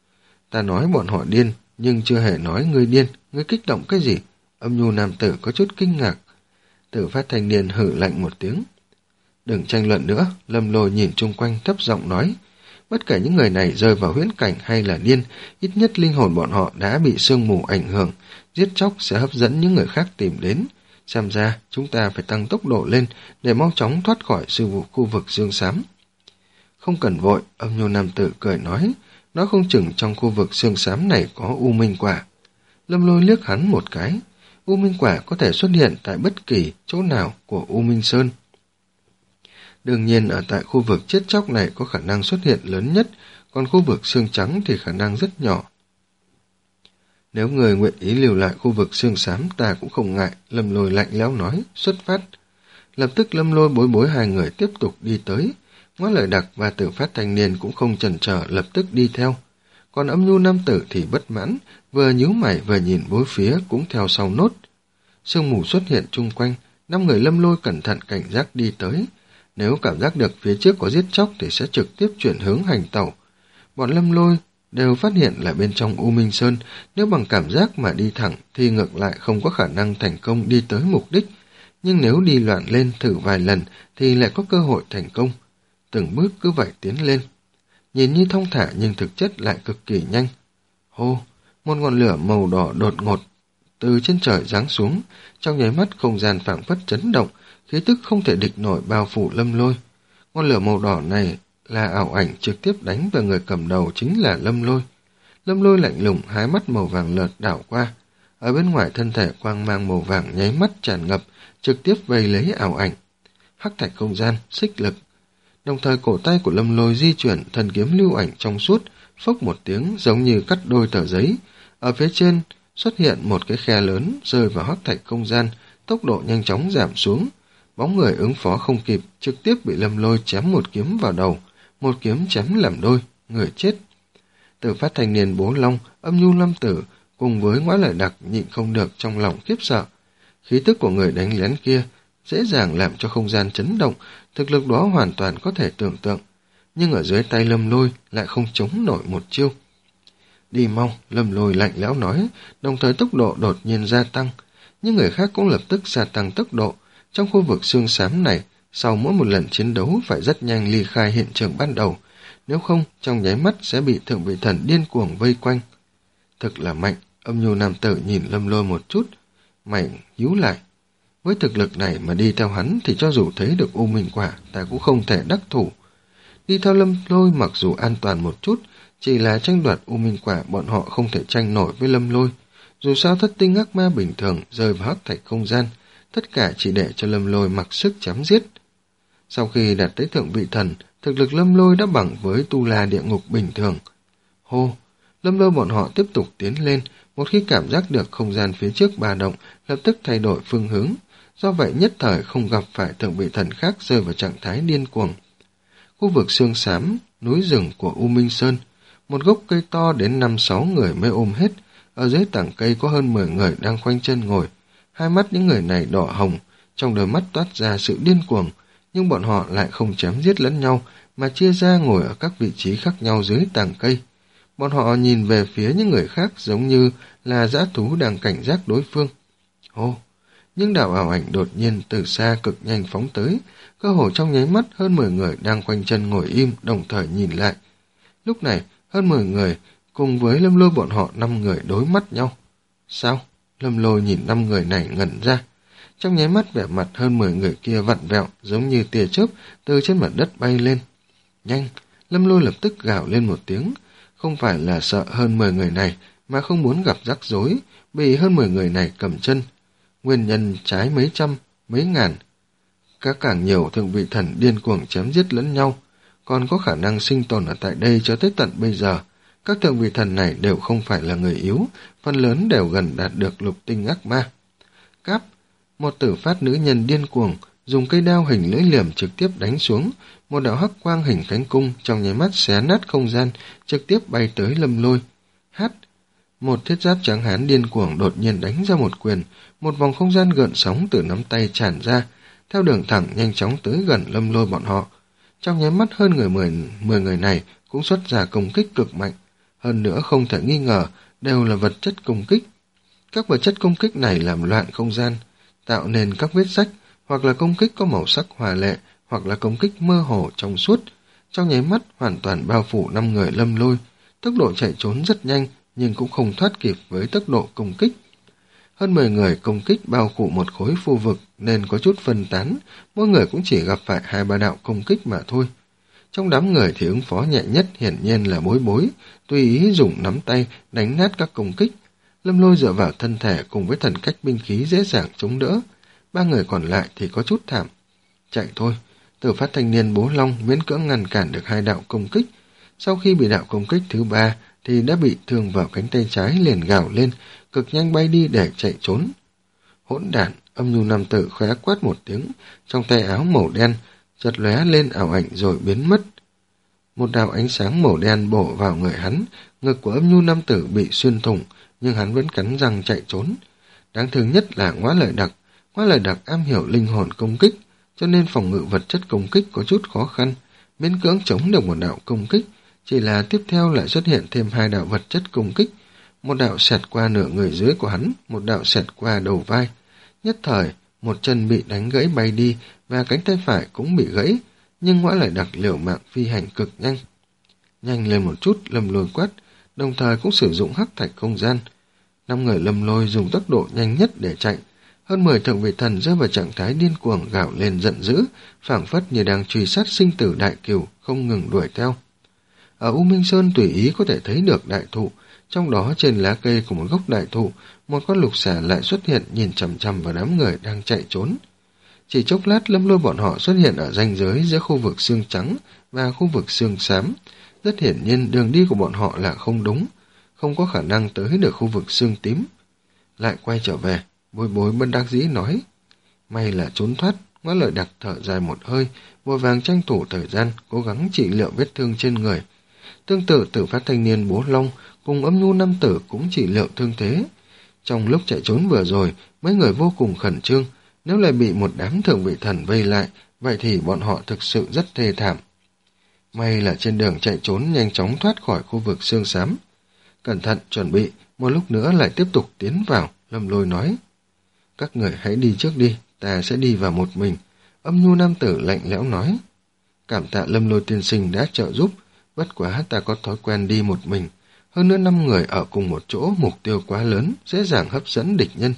Ta nói bọn họ điên, nhưng chưa hề nói ngươi điên, ngươi kích động cái gì? Âm nhu nam tử có chút kinh ngạc. Tử Phát thanh niên hử lạnh một tiếng. Đừng tranh luận nữa, Lâm Lôi nhìn chung quanh thấp giọng nói. Bất kể những người này rơi vào huyễn cảnh hay là điên, ít nhất linh hồn bọn họ đã bị sương mù ảnh hưởng, giết chóc sẽ hấp dẫn những người khác tìm đến. Xem ra, chúng ta phải tăng tốc độ lên để mau chóng thoát khỏi sự vụ khu vực dương xám. Không cần vội, âm nhu nam tử cười nói, nó không chừng trong khu vực xương xám này có U Minh Quả. Lâm Lôi liếc hắn một cái. U Minh Quả có thể xuất hiện tại bất kỳ chỗ nào của U Minh Sơn. Đương nhiên ở tại khu vực chết chóc này có khả năng xuất hiện lớn nhất, còn khu vực xương trắng thì khả năng rất nhỏ. Nếu người nguyện ý lưu lại khu vực xương xám ta cũng không ngại, Lâm Lôi lạnh lẽo nói, xuất phát. Lập tức Lâm Lôi Bối Bối hai người tiếp tục đi tới. Ngoái Lợi Đặc và Tử Phát thanh niên cũng không chần chờ lập tức đi theo. Còn âm nhu nam tử thì bất mãn, vừa nhíu mày vừa nhìn bốn phía cũng theo sau nốt. Sương mù xuất hiện chung quanh, năm người Lâm Lôi cẩn thận cảnh giác đi tới. Nếu cảm giác được phía trước có giết chóc thì sẽ trực tiếp chuyển hướng hành tẩu. Bọn Lâm Lôi đều phát hiện là bên trong U Minh Sơn, nếu bằng cảm giác mà đi thẳng thì ngược lại không có khả năng thành công đi tới mục đích. Nhưng nếu đi loạn lên thử vài lần thì lại có cơ hội thành công. Từng bước cứ vậy tiến lên. Nhìn như thông thả nhưng thực chất lại cực kỳ nhanh. Hô, một ngọn lửa màu đỏ đột ngột từ trên trời giáng xuống, trong nháy mắt không gian phảng phất chấn động, khí tức không thể địch nổi bao phủ Lâm Lôi. Ngọn lửa màu đỏ này là ảo ảnh trực tiếp đánh vào người cầm đầu chính là Lâm Lôi. Lâm Lôi lạnh lùng, hai mắt màu vàng lợt đảo qua. Ở bên ngoài thân thể quang mang màu vàng nháy mắt tràn ngập, trực tiếp vây lấy ảo ảnh. Hắc thạch không gian, xích lực. Đồng thời cổ tay của Lâm Lôi di chuyển, thần kiếm lưu ảnh trong suốt, phốc một tiếng giống như cắt đôi tờ giấy. Ở phía trên xuất hiện một cái khe lớn rơi vào hắc thạch không gian, tốc độ nhanh chóng giảm xuống. Bóng người ứng phó không kịp, trực tiếp bị Lâm Lôi chém một kiếm vào đầu, một kiếm chém làm đôi, người chết. Tử Phát thanh niên Bố Long, âm nhu lâm tử, cùng với Ngoái Lợi Đặc nhịn không được trong lòng khiếp sợ. Khí tức của người đánh lén kia dễ dàng làm cho không gian chấn động, thực lực đó hoàn toàn có thể tưởng tượng. Nhưng ở dưới tay Lâm Lôi lại không chống nổi một chiêu. Đi mau, Lâm Lôi lạnh lẽo nói, đồng thời tốc độ đột nhiên gia tăng. Nhưng người khác cũng lập tức gia tăng tốc độ. Trong khu vực xương xám này, Sau mỗi một lần chiến đấu phải rất nhanh ly khai hiện trường ban đầu, nếu không trong nháy mắt sẽ bị thượng vị thần điên cuồng vây quanh. Thực là mạnh, âm nhu nam tử nhìn Lâm Lôi một chút, mày nhíu lại. Với thực lực này mà đi theo hắn thì cho dù thấy được U Minh Quả ta cũng không thể đắc thủ. Đi theo Lâm Lôi mặc dù an toàn một chút, chỉ là tranh đoạt U Minh Quả bọn họ không thể tranh nổi với Lâm Lôi. Dù sao thất tinh ác ma bình thường rơi vào hắc thạch không gian, tất cả chỉ để cho Lâm Lôi mặc sức chém giết. Sau khi đạt tới thượng vị thần, thực lực Lâm Lôi đã bằng với tu la địa ngục bình thường. Hô, Lâm Lôi bọn họ tiếp tục tiến lên, một khi cảm giác được không gian phía trước ba động, lập tức thay đổi phương hướng. Do vậy nhất thời không gặp phải thượng vị thần khác rơi vào trạng thái điên cuồng. Khu vực xương xám, núi rừng của U Minh Sơn, một gốc cây to đến năm sáu người mới ôm hết. Ở dưới tảng cây có hơn mười người đang khoanh chân ngồi. Hai mắt những người này đỏ hồng, trong đôi mắt toát ra sự điên cuồng, nhưng bọn họ lại không chém giết lẫn nhau, mà chia ra ngồi ở các vị trí khác nhau dưới tảng cây. Bọn họ nhìn về phía những người khác giống như là dã thú đang cảnh giác đối phương. Ô, những đạo ảo ảnh đột nhiên từ xa cực nhanh phóng tới, cơ hồ trong nháy mắt hơn mười người đang khoanh chân ngồi im đồng thời nhìn lại. Lúc này, hơn mười người cùng với Lâm Lôi bọn họ năm người đối mắt nhau. Sao? Lâm Lôi nhìn năm người này ngẩn ra. Trong nháy mắt vẻ mặt hơn mười người kia vặn vẹo giống như tia chớp từ trên mặt đất bay lên. Nhanh! Lâm Lôi lập tức gào lên một tiếng. Không phải là sợ hơn mười người này mà không muốn gặp rắc rối, bị hơn mười người này cầm chân. Nguyên nhân trái mấy trăm, mấy ngàn. Các càng nhiều thượng vị thần điên cuồng chém giết lẫn nhau, còn có khả năng sinh tồn ở tại đây cho tới tận bây giờ. Các thượng vị thần này đều không phải là người yếu, phần lớn đều gần đạt được lục tinh ác ma. Cáp, một tử phát nữ nhân điên cuồng, dùng cây đao hình lưỡi liềm trực tiếp đánh xuống, một đạo hắc quang hình cánh cung trong nháy mắt xé nát không gian, trực tiếp bay tới Lâm Lôi. Hát, một thiết giáp trắng hán điên cuồng đột nhiên đánh ra một quyền, một vòng không gian gợn sóng từ nắm tay tràn ra, theo đường thẳng nhanh chóng tới gần Lâm Lôi bọn họ. Trong nháy mắt hơn người mười, mười người này cũng xuất ra công kích cực mạnh, hơn nữa không thể nghi ngờ đều là vật chất công kích. Các vật chất công kích này làm loạn không gian, tạo nên các vết rách, hoặc là công kích có màu sắc hòa lệ, hoặc là công kích mơ hồ trong suốt. Trong nháy mắt hoàn toàn bao phủ năm người Lâm Lôi, tốc độ chạy trốn rất nhanh nhưng cũng không thoát kịp với tốc độ công kích. Hơn mười người công kích bao phủ một khối khu vực nên có chút phân tán, mỗi người cũng chỉ gặp phải hai ba đạo công kích mà thôi. Trong đám người thì ứng phó nhẹ nhất hiển nhiên là Bối Bối, tùy ý dùng nắm tay đánh nát các công kích. Lâm Lôi dựa vào thân thể cùng với thần cách binh khí dễ dàng chống đỡ. Ba người còn lại thì có chút thảm. Chạy thôi, Tử Phát thanh niên Bố Long miễn cưỡng ngăn cản được hai đạo công kích. Sau khi bị đạo công kích thứ ba thì đã bị thương vào cánh tay trái, liền gào lên, cực nhanh bay đi để chạy trốn. Hỗn đản, âm nhu nam tử khóe quát một tiếng, trong tay áo màu đen chợt lóe lên ảo ảnh rồi biến mất. Một đạo ánh sáng màu đen bổ vào người hắn, ngực của âm nhu nam tử bị xuyên thủng, nhưng hắn vẫn cắn răng chạy trốn. Đáng thương nhất là Ngõa Lợi Đặc, Ngõa Lợi Đặc am hiểu linh hồn công kích, cho nên phòng ngự vật chất công kích có chút khó khăn, miễn cưỡng chống được một đạo công kích, chỉ là tiếp theo lại xuất hiện thêm hai đạo vật chất công kích, một đạo xẹt qua nửa người dưới của hắn, một đạo xẹt qua đầu vai. Nhất thời, một chân bị đánh gãy bay đi và cánh tay phải cũng bị gãy, nhưng Ngõa Lợi Đặc liều mạng phi hành cực nhanh. Nhanh lên một chút, Lâm Lôi quát, đồng thời cũng sử dụng hắc thạch không gian. Năm người Lâm Lôi dùng tốc độ nhanh nhất để chạy. Hơn mười thượng vị thần rơi vào trạng thái điên cuồng gào lên giận dữ, phảng phất như đang truy sát sinh tử đại cừu, không ngừng đuổi theo. Ở U Minh Sơn tùy ý có thể thấy được đại thụ, trong đó trên lá cây của một gốc đại thụ, một con lục xà lại xuất hiện nhìn chằm chằm vào đám người đang chạy trốn. Chỉ chốc lát Lâm Lôi bọn họ xuất hiện ở ranh giới giữa khu vực xương trắng và khu vực xương xám. Rất hiển nhiên đường đi của bọn họ là không đúng, không có khả năng tới được khu vực xương tím. Lại quay trở về, Bối Bối bất đắc dĩ nói. May là trốn thoát. Ngõa Lợi Đặc thở dài một hơi, vội vàng tranh thủ thời gian, cố gắng trị liệu vết thương trên người. Tương tự Tử Phát thanh niên Bố Long cùng âm nhu nam tử cũng trị liệu thương thế. Trong lúc chạy trốn vừa rồi, mấy người vô cùng khẩn trương, nếu lại bị một đám thượng vị thần vây lại, vậy thì bọn họ thực sự rất thê thảm. May là trên đường chạy trốn nhanh chóng thoát khỏi khu vực xương xám. Cẩn thận, chuẩn bị, một lúc nữa lại tiếp tục tiến vào, Lâm Lôi nói. Các người hãy đi trước đi, ta sẽ đi vào một mình. Âm nhu nam tử lạnh lẽo nói. Cảm tạ Lâm Lôi tiên sinh đã trợ giúp, bất quá ta có thói quen đi một mình. Hơn nữa năm người ở cùng một chỗ, mục tiêu quá lớn, dễ dàng hấp dẫn địch nhân.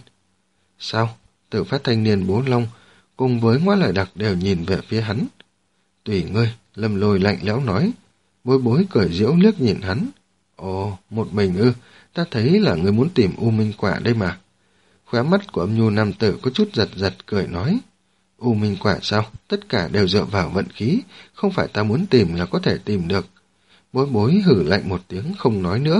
Sao? Tự phát thanh niên Bố Long cùng với Ngoa Lợi Đặc đều nhìn về phía hắn. Tùy ngươi, Lâm Lôi lạnh lẽo nói. Bối Bối cười giễu liếc nhìn hắn. Ồ, một mình ư, ta thấy là ngươi muốn tìm U Minh Quả đây mà. Khóe mắt của âm nhu nam tử có chút giật giật cười nói. U Minh Quả sao? Tất cả đều dựa vào vận khí, không phải ta muốn tìm là có thể tìm được. Bối Bối hử lạnh một tiếng không nói nữa.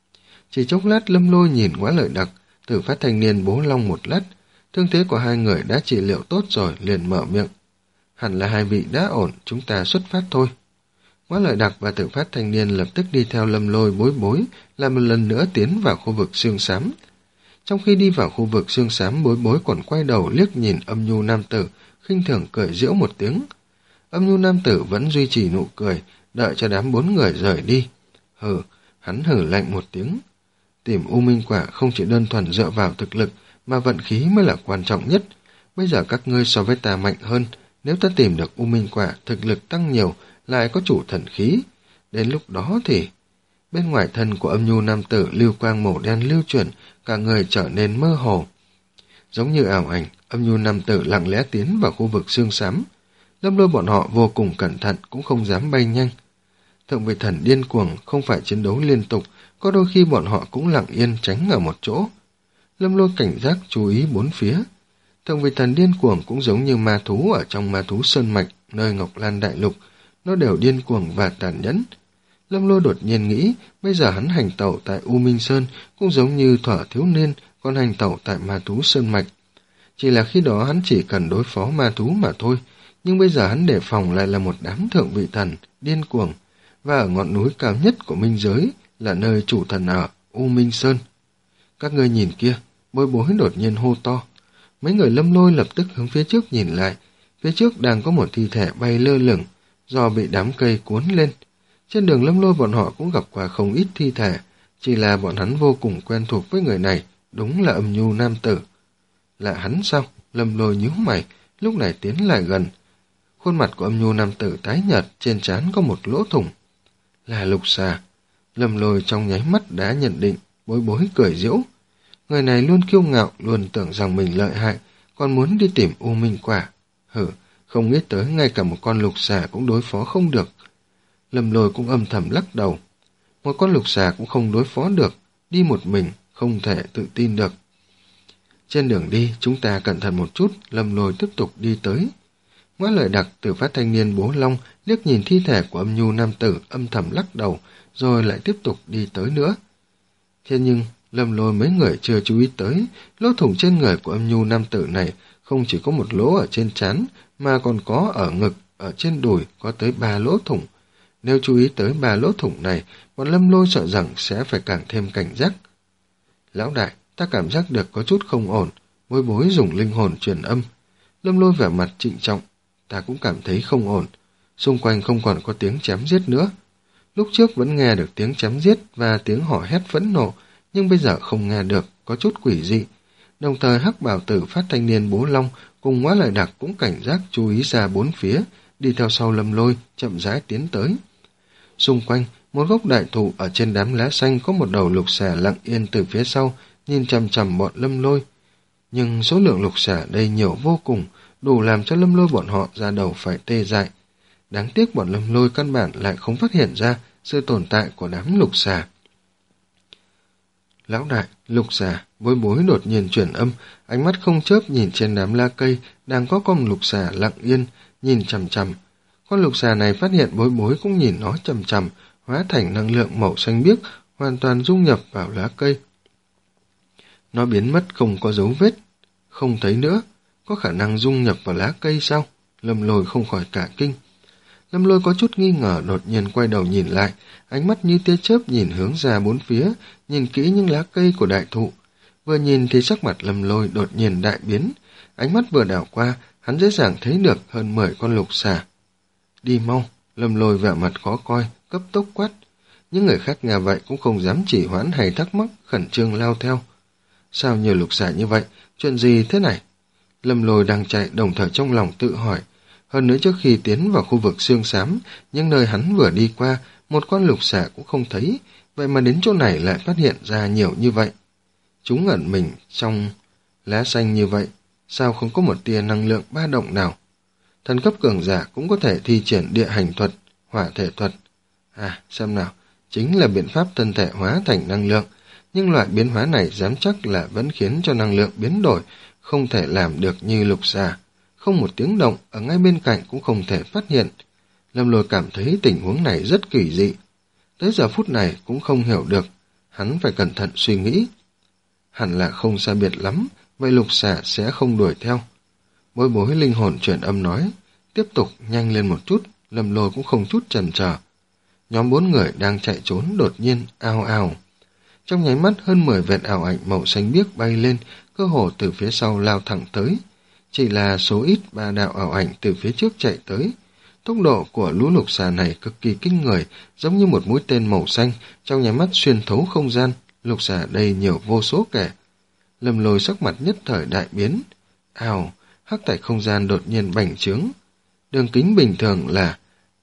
Chỉ chốc lát Lâm Lôi nhìn Ngoa Lợi Đặc, Tự phát thanh niên Bố Long một lát, thương thế của hai người đã trị liệu tốt rồi, liền mở miệng. Hẳn là hai vị đã ổn, chúng ta xuất phát thôi. Ngoa Lợi Đặc và Tự phát thanh niên lập tức đi theo Lâm Lôi Bối Bối, làm một lần nữa tiến vào khu vực xương xám. Trong khi đi vào khu vực xương xám, Bối Bối còn quay đầu liếc nhìn âm nhu nam tử, khinh thường cười giễu một tiếng. Âm nhu nam tử vẫn duy trì nụ cười, đợi cho đám bốn người rời đi. Hừ, hắn hử lạnh một tiếng. Tìm U Minh Quả không chỉ đơn thuần dựa vào thực lực, mà vận khí mới là quan trọng nhất. Bây giờ các ngươi so với ta mạnh hơn, nếu ta tìm được U Minh Quả, thực lực tăng nhiều, lại có chủ thần khí. Đến lúc đó thì... Bên ngoài thân của âm nhu nam tử lưu quang màu đen lưu chuyển, cả người trở nên mơ hồ. Giống như ảo ảnh, âm nhu nam tử lặng lẽ tiến vào khu vực xương xám. Lâm Lôi bọn họ vô cùng cẩn thận, cũng không dám bay nhanh. Thượng vị thần điên cuồng, không phải chiến đấu liên tục, có đôi khi bọn họ cũng lặng yên tránh ở một chỗ. Lâm Lôi cảnh giác chú ý bốn phía. Thượng vị thần điên cuồng cũng giống như ma thú ở trong ma thú sơn mạch, nơi Ngọc Lan Đại Lục, nó đều điên cuồng và tàn nhẫn. Lâm Lôi đột nhiên nghĩ, bây giờ hắn hành tẩu tại U Minh Sơn cũng giống như thuở thiếu niên còn hành tẩu tại ma thú sơn mạch. Chỉ là khi đó hắn chỉ cần đối phó ma thú mà thôi, nhưng bây giờ hắn đề phòng lại là một đám thượng vị thần điên cuồng, và ở ngọn núi cao nhất của minh giới là nơi chủ thần ở, U Minh Sơn. Các ngươi nhìn kia, Bối Bối đột nhiên hô to. Mấy người Lâm Lôi lập tức hướng phía trước nhìn lại, phía trước đang có một thi thể bay lơ lửng, do bị đám cây cuốn lên. Trên đường Lâm Lôi bọn họ cũng gặp qua không ít thi thể, chỉ là bọn hắn vô cùng quen thuộc với người này, đúng là âm nhu nam tử. Là hắn sao? Lâm Lôi nhíu mày, lúc này tiến lại gần. Khuôn mặt của âm nhu nam tử tái nhợt, trên trán có một lỗ thủng. Là Lục Xà. Lâm Lôi trong nháy mắt đã nhận định, Bối Bối cười giễu. Người này luôn kiêu ngạo, luôn tưởng rằng mình lợi hại, còn muốn đi tìm U Minh Quả. Hử, không nghĩ tới ngay cả một con Lục Xà cũng đối phó không được. Lâm Lôi cũng âm thầm lắc đầu. Một con Lục Xà cũng không đối phó được, đi một mình, không thể tự tin được. Trên đường đi, chúng ta cẩn thận một chút, Lâm Lôi tiếp tục đi tới. Ngoa Lợi Đặc, Từ phát thanh niên Bố Long, liếc nhìn thi thể của âm nhu nam tử, âm thầm lắc đầu, rồi lại tiếp tục đi tới nữa. Thế nhưng, Lâm Lôi mấy người chưa chú ý tới, lỗ thủng trên người của âm nhu nam tử này không chỉ có một lỗ ở trên trán, mà còn có ở ngực, ở trên đùi, có tới ba lỗ thủng. Nếu chú ý tới ba lỗ thủng này, bọn Lâm Lôi sợ rằng sẽ phải càng thêm cảnh giác. Lão đại, ta cảm giác được có chút không ổn, Bối Bối dùng linh hồn truyền âm. Lâm Lôi vẻ mặt trịnh trọng, ta cũng cảm thấy không ổn. Xung quanh không còn có tiếng chém giết nữa. Lúc trước vẫn nghe được tiếng chém giết và tiếng hò hét phẫn nộ, nhưng bây giờ không nghe được, có chút quỷ dị. Đồng thời Hắc Bảo Tử phát thanh niên Bố Long cùng Ngoa Lợi Đặc cũng cảnh giác chú ý ra bốn phía, đi theo sau Lâm Lôi, chậm rãi tiến tới. Xung quanh, một gốc đại thụ ở trên đám lá xanh có một đầu lục xà lặng yên từ phía sau, nhìn chằm chằm bọn Lâm Lôi. Nhưng số lượng lục xà đây nhiều vô cùng, đủ làm cho Lâm Lôi bọn họ ra đầu phải tê dại. Đáng tiếc bọn Lâm Lôi căn bản lại không phát hiện ra sự tồn tại của đám lục xà. Lão đại, Lục Xà, Bối Bối đột nhiên chuyển âm, ánh mắt không chớp nhìn trên đám lá cây, đang có con lục xà lặng yên, nhìn chằm chằm. Con lục xà này phát hiện Bối Bối cũng nhìn nó chằm chằm, hóa thành năng lượng màu xanh biếc, hoàn toàn dung nhập vào lá cây. Nó biến mất không có dấu vết, không thấy nữa, có khả năng dung nhập vào lá cây sao? Lâm Lôi không khỏi cả kinh. Lâm Lôi có chút nghi ngờ, đột nhiên quay đầu nhìn lại, ánh mắt như tia chớp nhìn hướng ra bốn phía, nhìn kỹ những lá cây của đại thụ. Vừa nhìn thì sắc mặt Lâm Lôi đột nhiên đại biến, ánh mắt vừa đảo qua, hắn dễ dàng thấy được hơn mười con lục xà. Đi mau, Lâm Lôi vẻ mặt khó coi, cấp tốc quát. Những người khác nghe vậy cũng không dám chỉ hoãn hay thắc mắc, khẩn trương lao theo. Sao nhiều lục xà như vậy? Chuyện gì thế này? Lâm Lôi đang chạy, đồng thời trong lòng tự hỏi, Hơn nữa trước khi tiến vào khu vực xương xám, những nơi hắn vừa đi qua, một con lục xà cũng không thấy, vậy mà đến chỗ này lại phát hiện ra nhiều như vậy. Chúng ẩn mình trong lá xanh như vậy, sao không có một tia năng lượng ba động nào? Thần cấp cường giả cũng có thể thi triển địa hành thuật, hỏa thể thuật. À, xem nào, chính là biện pháp thân thể hóa thành năng lượng, nhưng loại biến hóa này dám chắc là vẫn khiến cho năng lượng biến đổi, không thể làm được như lục xà. Không một tiếng động, ở ngay bên cạnh cũng không thể phát hiện. Lâm Lôi cảm thấy tình huống này rất kỳ dị. Tới giờ phút này cũng không hiểu được, hắn phải cẩn thận suy nghĩ. Hẳn là không xa biệt lắm, vậy lục xà sẽ không đuổi theo. Bối bối linh hồn truyền âm nói, tiếp tục nhanh lên một chút, Lâm Lôi cũng không chút chần chờ. Nhóm bốn người đang chạy trốn đột nhiên ao ao. Trong nháy mắt hơn mười vệt ảo ảnh màu xanh biếc bay lên, cơ hồ từ phía sau lao thẳng tới. Chỉ là số ít ba đạo ảo ảnh từ phía trước chạy tới. Tốc độ của lũ lục xà này cực kỳ kinh người, giống như một mũi tên màu xanh, trong nháy mắt xuyên thấu không gian, lục xà đây nhiều vô số kẻ. Lâm Lôi sắc mặt nhất thời đại biến. Ào, hắc thạch không gian đột nhiên bành trướng. Đường kính bình thường là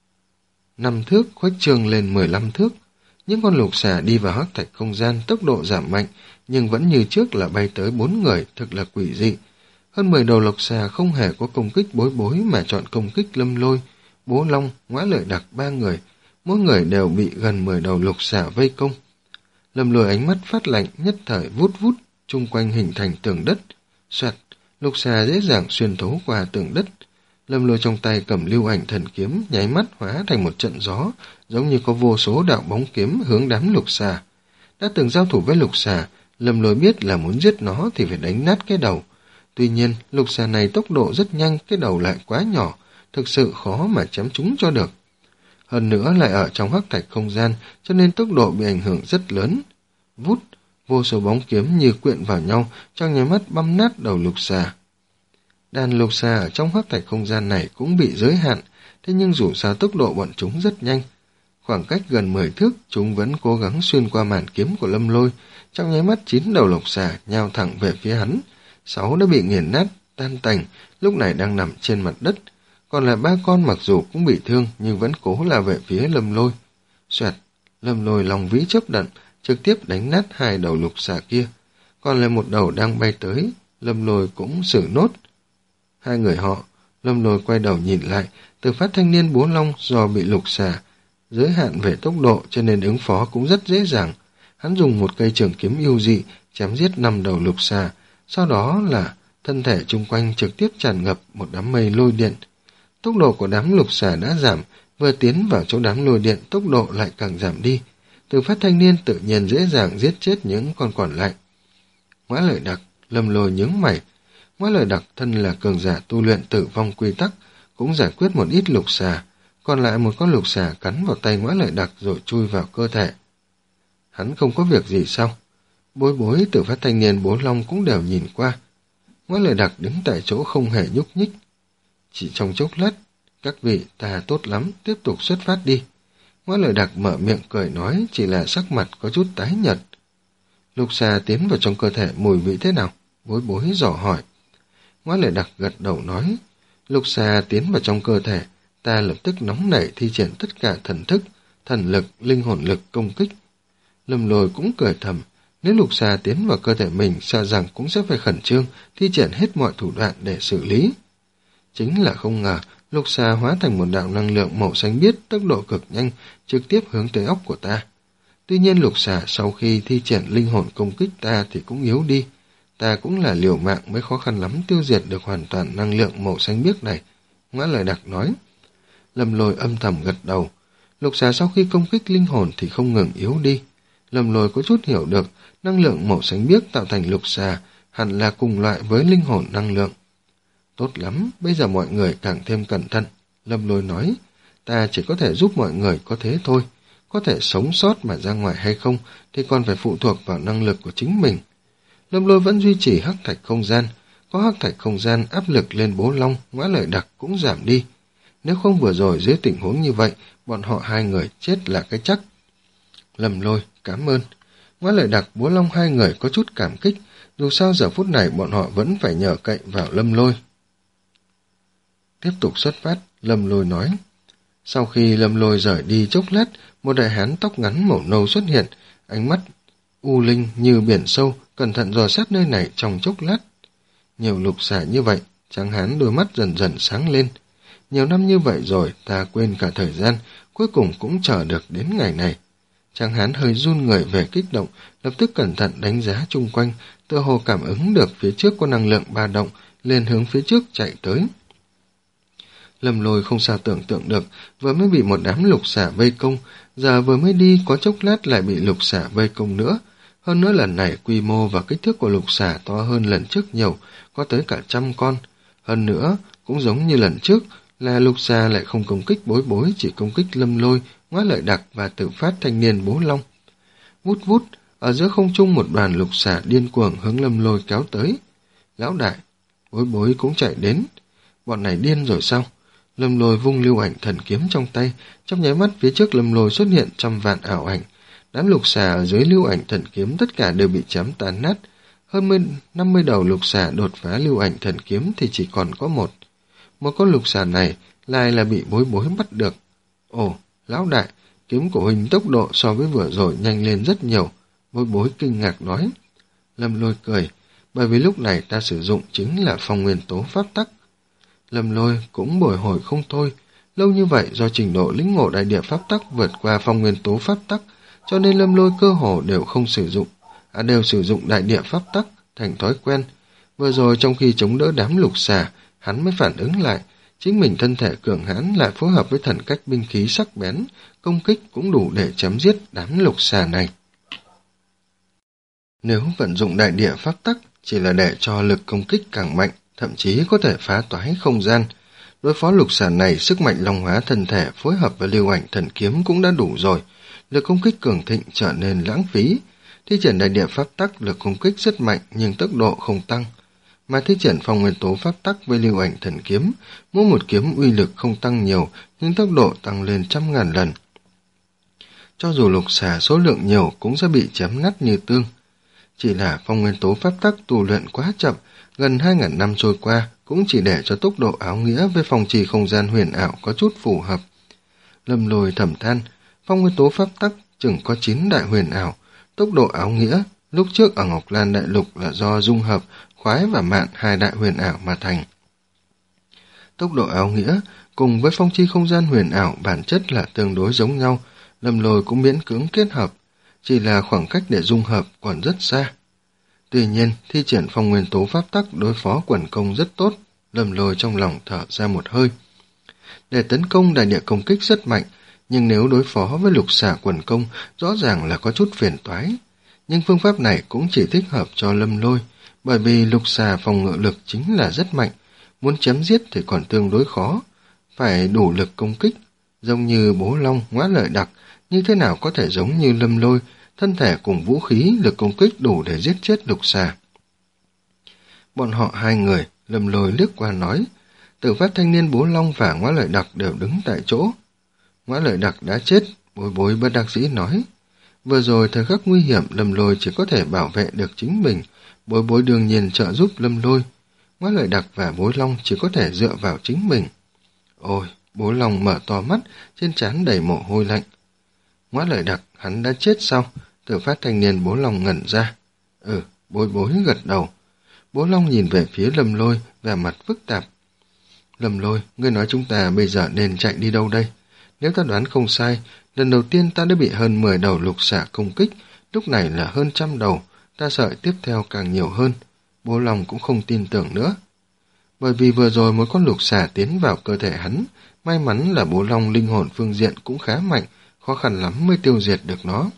năm thước khuếch trương lên mười lăm thước. Những con lục xà đi vào hắc thạch không gian tốc độ giảm mạnh, nhưng vẫn như trước là bay tới bốn người, thực là quỷ dị. Hơn mười đầu lục xà không hề có công kích bối bối mà chọn công kích Lâm Lôi, Bố Long, Ngõa Lợi Đặc ba người, mỗi người đều bị gần mười đầu lục xà vây công. Lâm Lôi ánh mắt phát lạnh, nhất thời vút vút, chung quanh hình thành tường đất. Soạt, lục xà dễ dàng xuyên thấu qua tường đất. Lâm Lôi trong tay cầm lưu ảnh thần kiếm, nháy mắt hóa thành một trận gió, giống như có vô số đạo bóng kiếm hướng đám lục xà. Đã từng giao thủ với lục xà, Lâm Lôi biết là muốn giết nó thì phải đánh nát cái đầu. Tuy nhiên, lục xà này tốc độ rất nhanh, cái đầu lại quá nhỏ, thực sự khó mà chém chúng cho được. Hơn nữa lại ở trong hắc thạch không gian, cho nên tốc độ bị ảnh hưởng rất lớn. Vút, vô số bóng kiếm như quyện vào nhau, trong nháy mắt băm nát đầu lục xà. Đàn lục xà ở trong hắc thạch không gian này cũng bị giới hạn, thế nhưng dù sao tốc độ bọn chúng rất nhanh. Khoảng cách gần mười thước, chúng vẫn cố gắng xuyên qua màn kiếm của Lâm Lôi, trong nháy mắt chín đầu lục xà nhào thẳng về phía hắn. Sáu đã bị nghiền nát, tan tành, lúc này đang nằm trên mặt đất. Còn lại ba con mặc dù cũng bị thương nhưng vẫn cố là về phía Lâm Lôi. Xoẹt, Lâm Lôi lòng vĩ chớp đận, trực tiếp đánh nát hai đầu lục xà kia. Còn lại một đầu đang bay tới, Lâm Lôi cũng xử nốt. Hai người họ, Lâm Lôi quay đầu nhìn lại, từ phát thanh niên Bố Long do bị lục xà giới hạn về tốc độ cho nên ứng phó cũng rất dễ dàng. Hắn dùng một cây trường kiếm yêu dị chém giết năm đầu lục xà, sau đó là thân thể chung quanh trực tiếp tràn ngập một đám mây lôi điện. Tốc độ của đám lục xà đã giảm, vừa tiến vào chỗ đám lôi điện tốc độ lại càng giảm đi. Từ phát thanh niên tự nhiên dễ dàng giết chết những con còn lại. Ngõa Lợi Đặc, Lâm Lôi nhướng mày. Ngõa Lợi Đặc thân là cường giả tu luyện tử vong quy tắc, cũng giải quyết một ít lục xà, còn lại một con lục xà cắn vào tay Ngõa Lợi Đặc rồi chui vào cơ thể. Hắn không có việc gì sao? Bối bối, Từ phát thanh niên, Bố Long cũng đều nhìn qua. Ngõa Lợi Đặc đứng tại chỗ không hề nhúc nhích. Chỉ trong chốc lát, các vị ta tốt lắm, tiếp tục xuất phát đi. Ngõa Lợi Đặc mở miệng cười nói, chỉ là sắc mặt có chút tái nhợt. Lục xà tiến vào trong cơ thể mùi vị thế nào? Bối bối dò hỏi. Ngõa Lợi Đặc gật đầu nói, lục xà tiến vào trong cơ thể, ta lập tức nóng nảy thi triển tất cả thần thức, thần lực, linh hồn lực công kích. Lâm Lôi cũng cười thầm, nếu lục xà tiến vào cơ thể mình, sợ rằng cũng sẽ phải khẩn trương, thi triển hết mọi thủ đoạn để xử lý. Chính là không ngờ, lục xà hóa thành một đạo năng lượng màu xanh biếc, tốc độ cực nhanh, trực tiếp hướng tới óc của ta. Tuy nhiên lục xà sau khi thi triển linh hồn công kích ta thì cũng yếu đi. Ta cũng là liều mạng mới khó khăn lắm tiêu diệt được hoàn toàn năng lượng màu xanh biếc này. Ngõa Lợi Đặc nói. Lâm Lôi âm thầm gật đầu. Lục xà sau khi công kích linh hồn thì không ngừng yếu đi. Lâm Lôi có chút hiểu được, năng lượng màu xanh biếc tạo thành lục xà hẳn là cùng loại với linh hồn năng lượng. Tốt lắm, bây giờ mọi người càng thêm cẩn thận. Lâm Lôi nói, ta chỉ có thể giúp mọi người có thế thôi. Có thể sống sót mà ra ngoài hay không thì còn phải phụ thuộc vào năng lực của chính mình. Lâm Lôi vẫn duy trì hắc thạch không gian. Có hắc thạch không gian, áp lực lên Bố Long, Ngõa Lợi Đặc cũng giảm đi. Nếu không vừa rồi dưới tình huống như vậy, bọn họ hai người chết là cái chắc. Lâm Lôi, cảm ơn. Ngõa Lợi Đặc, Bố Long hai người có chút cảm kích, dù sao giờ phút này bọn họ vẫn phải nhờ cậy vào Lâm Lôi. Tiếp tục xuất phát, Lâm Lôi nói. Sau khi Lâm Lôi rời đi chốc lát, một đại hán tóc ngắn màu nâu xuất hiện, ánh mắt u linh như biển sâu, cẩn thận dò xét nơi này trong chốc lát. Nhiều lục xà như vậy, tráng hán đôi mắt dần dần sáng lên. Nhiều năm như vậy rồi, ta quên cả thời gian, cuối cùng cũng chờ được đến ngày này. Tráng hán hơi run người về kích động, lập tức cẩn thận đánh giá chung quanh, tựa hồ cảm ứng được phía trước có năng lượng ba động, lên hướng phía trước chạy tới. Lâm Lôi không sao tưởng tượng được, vừa mới bị một đám lục xà vây công, giờ vừa mới đi có chốc lát lại bị lục xà vây công nữa. Hơn nữa lần này quy mô và kích thước của lục xà to hơn lần trước nhiều, có tới cả trăm con. Hơn nữa, cũng giống như lần trước, là lục xà lại không công kích Bối Bối, chỉ công kích Lâm Lôi, Ngoá Lợi Đặc và tự phát thanh niên Bố Long. Vút vút, ở giữa không trung một đoàn lục xà điên cuồng hướng Lâm Lôi kéo tới. Lão đại, Bối Bối cũng chạy đến. Bọn này điên rồi sao? Lâm Lôi vung lưu ảnh thần kiếm trong tay, trong nháy mắt phía trước Lâm Lôi xuất hiện trăm vạn ảo ảnh. Đám lục xà ở dưới lưu ảnh thần kiếm tất cả đều bị chém tàn nát. Hơn năm mươi đầu lục xà đột phá lưu ảnh thần kiếm thì chỉ còn có một. Một con lục xà này lại là bị Bối Bối bắt được. Ồ, lão đại, kiếm của huynh tốc độ so với vừa rồi nhanh lên rất nhiều. Bối Bối kinh ngạc nói. Lâm Lôi cười, bởi vì lúc này ta sử dụng chính là phong nguyên tố pháp tắc. Lâm Lôi cũng bồi hồi không thôi. Lâu như vậy do trình độ lĩnh ngộ đại địa pháp tắc vượt qua phong nguyên tố pháp tắc, cho nên Lâm Lôi cơ hồ đều không sử dụng, à đều sử dụng đại địa pháp tắc thành thói quen. Vừa rồi trong khi chống đỡ đám lục xà, hắn mới phản ứng lại, chính mình thân thể cường hãn lại phối hợp với thần cách binh khí sắc bén, công kích cũng đủ để chấm giết đám lục xà này. Nếu vận dụng đại địa pháp tắc chỉ là để cho lực công kích càng mạnh, thậm chí có thể phá toái không gian. Đối phó lục xà này, sức mạnh long hóa thân thể phối hợp với lưu ảnh thần kiếm cũng đã đủ rồi, lực công kích cường thịnh trở nên lãng phí. Thi triển đại địa pháp tắc lực công kích rất mạnh nhưng tốc độ không tăng, mà thi triển phong nguyên tố pháp tắc với lưu ảnh thần kiếm, mỗi một kiếm uy lực không tăng nhiều nhưng tốc độ tăng lên trăm ngàn lần. Cho dù lục xà số lượng nhiều cũng sẽ bị chém nát như tương. Chỉ là phong nguyên tố pháp tắc tu luyện quá chậm, gần hai ngàn năm trôi qua cũng chỉ để cho tốc độ áo nghĩa với phong trì không gian huyền ảo có chút phù hợp. Lâm Lôi thầm than, phong nguyên tố pháp tắc chừng có chín đại huyền ảo, tốc độ áo nghĩa lúc trước ở Ngọc Lan Đại Lục là do dung hợp khoái và mạn hai đại huyền ảo mà thành. Tốc độ áo nghĩa cùng với phong chi không gian huyền ảo bản chất là tương đối giống nhau, Lâm Lôi cũng miễn cưỡng kết hợp, chỉ là khoảng cách để dung hợp còn rất xa. Tuy nhiên, thi triển phong nguyên tố pháp tắc đối phó quần công rất tốt, Lâm Lôi trong lòng thở ra một hơi. Để tấn công đại địa công kích rất mạnh, nhưng nếu đối phó với lục xà quần công rõ ràng là có chút phiền toái. Nhưng phương pháp này cũng chỉ thích hợp cho Lâm Lôi, bởi vì lục xà phòng ngự lực chính là rất mạnh, muốn chém giết thì còn tương đối khó, phải đủ lực công kích, giống như Bố Long, Ngoá Lợi Đặc, như thế nào có thể giống như Lâm Lôi, thân thể cùng vũ khí lực công kích đủ để giết chết lục xà. Bọn họ hai người, Lâm Lôi liếc qua nói, tự phát thanh niên Bố Long và Ngoá Lợi Đặc đều đứng tại chỗ. Ngoá Lợi Đặc đã chết, Bối Bối bất đắc dĩ nói. Vừa rồi thời khắc nguy hiểm Lâm Lôi chỉ có thể bảo vệ được chính mình, Bối Bối đương nhiên trợ giúp Lâm Lôi. Ngoá Lợi Đặc và Bố Long chỉ có thể dựa vào chính mình. Ôi, Bố Long mở to mắt, trên trán đầy mồ hôi lạnh. Ngoá Lợi Đặc, hắn đã chết sao? Tự phát thanh niên Bố Long ngẩn ra. Ừ, Bối Bối gật đầu. Bố Long nhìn về phía Lâm Lôi, vẻ mặt phức tạp. Lâm Lôi, ngươi nói chúng ta bây giờ nên chạy đi đâu đây? Nếu ta đoán không sai, lần đầu tiên ta đã bị hơn mười đầu lục xà công kích, lúc này là hơn trăm đầu, ta sợ tiếp theo càng nhiều hơn. Bố Long cũng không tin tưởng nữa. Bởi vì vừa rồi một con lục xà tiến vào cơ thể hắn, may mắn là Bố Long linh hồn phương diện cũng khá mạnh, khó khăn lắm mới tiêu diệt được nó.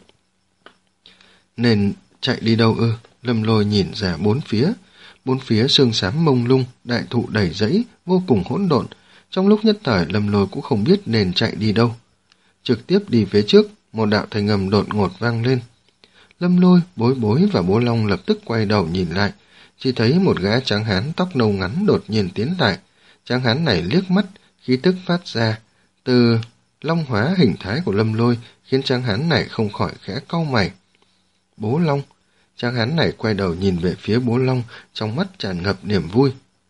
Nên chạy đi đâu ư? Lâm Lôi nhìn ra bốn phía. Bốn phía sương xám mông lung, đại thụ đầy rẫy, vô cùng hỗn độn. Trong lúc nhất thời Lâm Lôi cũng không biết nên chạy đi đâu. Trực tiếp đi phía trước, một đạo thanh âm đột ngột vang lên. Lâm Lôi, Bối Bối và Bố Long lập tức quay đầu nhìn lại, chỉ thấy một gã tráng hán tóc nâu ngắn đột nhiên tiến lại. Tráng hán này liếc mắt, khí tức phát ra từ long hóa hình thái của Lâm Lôi khiến tráng hán này không khỏi khẽ cau mày. Bố Long. Tráng hán này quay đầu nhìn về phía Bố Long, trong mắt tràn ngập niềm vui.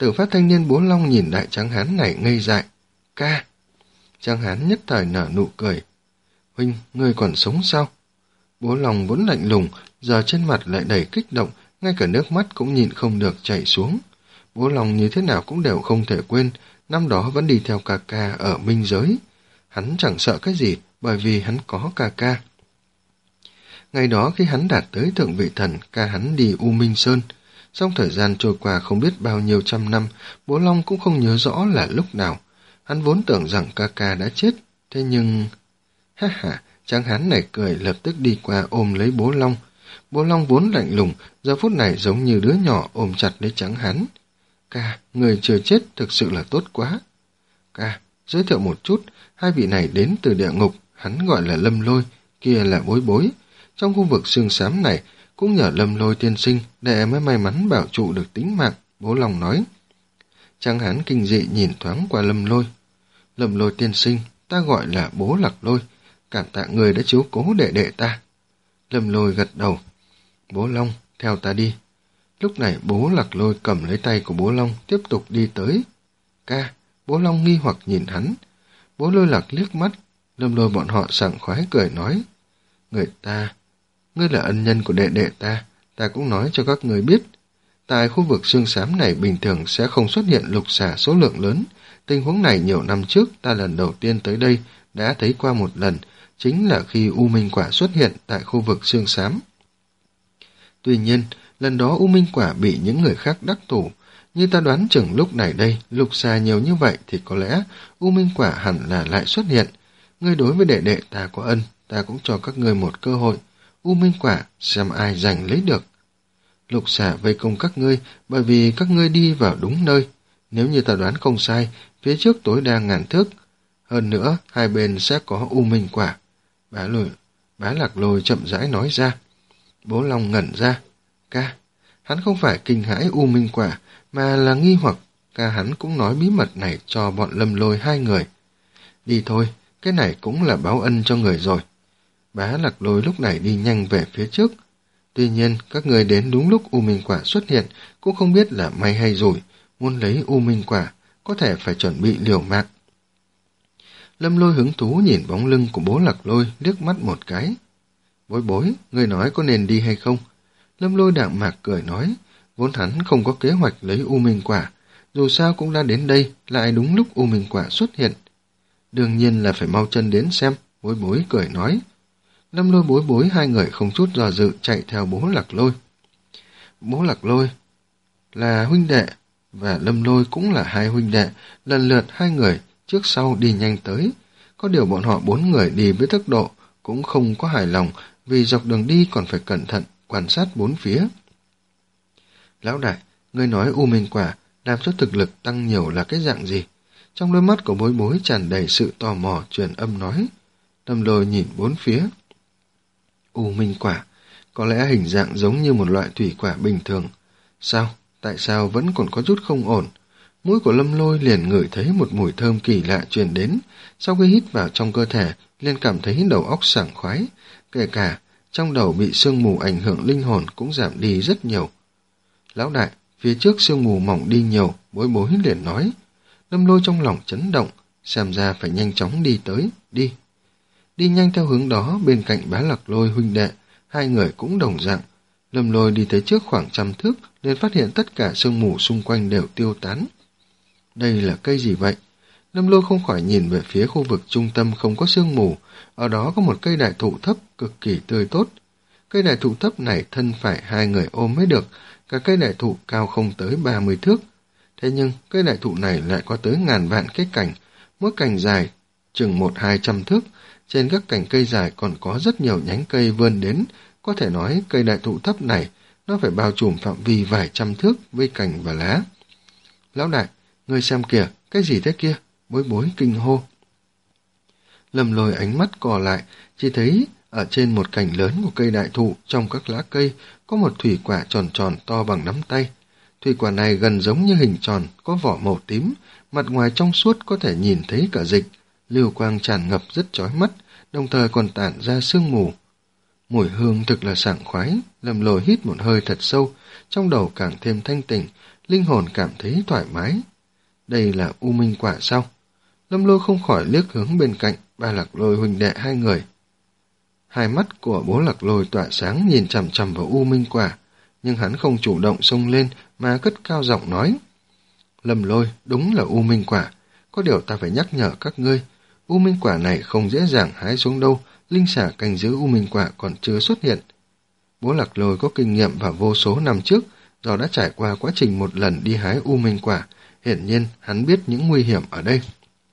Tử phát thanh niên Bố Long nhìn đại tráng hán này ngây dại. Ca! Tráng hán nhất thời nở nụ cười. Huynh, ngươi còn sống sao? Bố Long vốn lạnh lùng, giờ trên mặt lại đầy kích động, ngay cả nước mắt cũng nhịn không được chảy xuống. Bố Long như thế nào cũng đều không thể quên, năm đó vẫn đi theo ca ca ở minh giới. Hắn chẳng sợ cái gì, bởi vì hắn có ca ca. Ngày đó khi hắn đạt tới thượng vị thần, ca hắn đi U Minh Sơn. Trong thời gian trôi qua không biết bao nhiêu trăm năm, Bố Long cũng không nhớ rõ là lúc nào. Hắn vốn tưởng rằng ca ca đã chết, thế nhưng... Ha ha, tráng hán này cười lập tức đi qua ôm lấy Bố Long. Bố Long vốn lạnh lùng, giờ phút này giống như đứa nhỏ ôm chặt lấy tráng hán. Ca, người chưa chết thực sự là tốt quá. Ca, giới thiệu một chút, hai vị này đến từ địa ngục, hắn gọi là Lâm Lôi, kia là Bối Bối. Trong khu vực xương xám này, cũng nhờ Lâm Lôi tiên sinh để mới may mắn bảo trụ được tính mạng, Bố Long nói. Tráng hán kinh dị nhìn thoáng qua Lâm Lôi. Lâm Lôi tiên sinh, ta gọi là Bố Lạc Lôi, cảm tạ người đã chiếu cố đệ đệ ta. Lâm Lôi gật đầu. Bố Long, theo ta đi. Lúc này Bố Lạc Lôi cầm lấy tay của Bố Long, tiếp tục đi tới. Ca, Bố Long nghi hoặc nhìn hắn. Bố Lôi Lạc liếc mắt, Lâm Lôi bọn họ sảng khoái cười nói. Người ta, ngươi là ân nhân của đệ đệ ta, ta cũng nói cho các người biết. Tại khu vực xương xám này bình thường sẽ không xuất hiện lục xà số lượng lớn. Tình huống này nhiều năm trước ta lần đầu tiên tới đây đã thấy qua một lần, chính là khi U Minh Quả xuất hiện tại khu vực xương xám. Tuy nhiên, lần đó U Minh Quả bị những người khác đắc thủ. Như ta đoán chừng lúc này đây, lục xà nhiều như vậy thì có lẽ U Minh Quả hẳn là lại xuất hiện. Ngươi đối với đệ đệ ta có ân, ta cũng cho các ngươi một cơ hội. U Minh Quả xem ai giành lấy được. Lục xà vây công các ngươi bởi vì các ngươi đi vào đúng nơi. Nếu như ta đoán không sai, phía trước tối đa ngàn thước. Hơn nữa, hai bên sẽ có U Minh Quả. Bá lôi, bá Lạc Lôi chậm rãi nói ra. Bố Long ngẩn ra. Ca, hắn không phải kinh hãi U Minh Quả, mà là nghi hoặc. Ca hắn cũng nói bí mật này cho bọn Lâm Lôi hai người. Đi thôi, cái này cũng là báo ân cho người rồi. Bá Lạc Lôi lúc này đi nhanh về phía trước. Tuy nhiên, các người đến đúng lúc U Minh Quả xuất hiện, cũng không biết là may hay rủi. Muốn lấy U Minh Quả, có thể phải chuẩn bị liều mạng. Lâm Lôi hứng thú nhìn bóng lưng của Bố Lạc Lôi, liếc mắt một cái. Bối bối, người nói có nên đi hay không? Lâm Lôi đạm mạc cười nói, vốn hắn không có kế hoạch lấy U Minh Quả, dù sao cũng đã đến đây, lại đúng lúc U Minh Quả xuất hiện. Đương nhiên là phải mau chân đến xem, Bối Bối cười nói. Lâm Lôi Bối Bối hai người không chút do dự chạy theo Bố Lạc Lôi. Bố Lạc Lôi là huynh đệ, và Lâm Lôi cũng là hai huynh đệ, lần lượt hai người trước sau đi nhanh tới. Có điều bọn họ bốn người đi với tốc độ cũng không có hài lòng, vì dọc đường đi còn phải cẩn thận quan sát bốn phía. Lão đại, ngươi nói U Minh Quả làm cho thực lực tăng nhiều là cái dạng gì? Trong đôi mắt của Bối Bối tràn đầy sự tò mò, truyền âm nói. Lâm Lôi nhìn bốn phía. U Minh Quả, có lẽ hình dạng giống như một loại thủy quả bình thường. Sao? Tại sao vẫn còn có chút không ổn? Mũi của Lâm Lôi liền ngửi thấy một mùi thơm kỳ lạ truyền đến. Sau khi hít vào trong cơ thể, liền cảm thấy đầu óc sảng khoái. Kể cả trong đầu bị sương mù ảnh hưởng linh hồn cũng giảm đi rất nhiều. Lão đại, phía trước sương mù mỏng đi nhiều, Bối Bối liền nói. Lâm Lôi trong lòng chấn động, xem ra phải nhanh chóng đi tới, đi. Đi nhanh theo hướng đó, bên cạnh Bá Lạc Lôi huynh đệ, hai người cũng đồng dạng. Lâm Lôi đi tới trước khoảng trăm thước, liền phát hiện tất cả sương mù xung quanh đều tiêu tán. Đây là cây gì vậy? Lâm Lôi không khỏi nhìn về phía khu vực trung tâm không có sương mù, ở đó có một cây đại thụ thấp cực kỳ tươi tốt. Cây đại thụ thấp này thân phải hai người ôm mới được, cả cây đại thụ cao không tới ba mươi thước. Thế nhưng cây đại thụ này lại có tới ngàn vạn cái cành, mỗi cành dài chừng một hai trăm thước. Trên các cành cây dài còn có rất nhiều nhánh cây vươn đến, có thể nói cây đại thụ thấp này nó phải bao trùm phạm vi vài trăm thước với cành và lá. Lão đại, ngươi xem kìa, cái gì thế kia? Bối Bối kinh hô. Lâm Lôi ánh mắt cò lại, chỉ thấy ở trên một cành lớn của cây đại thụ, trong các lá cây có một thủy quả tròn tròn to bằng nắm tay. Thủy quả này gần giống như hình tròn, có vỏ màu tím, mặt ngoài trong suốt có thể nhìn thấy cả dịch, lưu quang tràn ngập rất chói mắt, đồng thời còn tản ra sương mù. Mùi hương thực là sảng khoái, Lâm Lôi hít một hơi thật sâu, trong đầu càng thêm thanh tỉnh, linh hồn cảm thấy thoải mái. Đây là U Minh Quả sao? Lâm Lôi không khỏi liếc hướng bên cạnh Ba Lạc Lôi huynh đệ hai người. Hai mắt của Bố Lạc Lôi tỏa sáng nhìn chằm chằm vào U Minh Quả, nhưng hắn không chủ động xông lên mà cất cao giọng nói. Lâm Lôi, đúng là U Minh Quả, có điều ta phải nhắc nhở các ngươi, U Minh Quả này không dễ dàng hái xuống đâu, linh xà canh giữ U Minh Quả còn chưa xuất hiện. Bố Lạc Lôi có kinh nghiệm vào vô số năm trước, do đã trải qua quá trình một lần đi hái U Minh Quả, hiển nhiên hắn biết những nguy hiểm ở đây.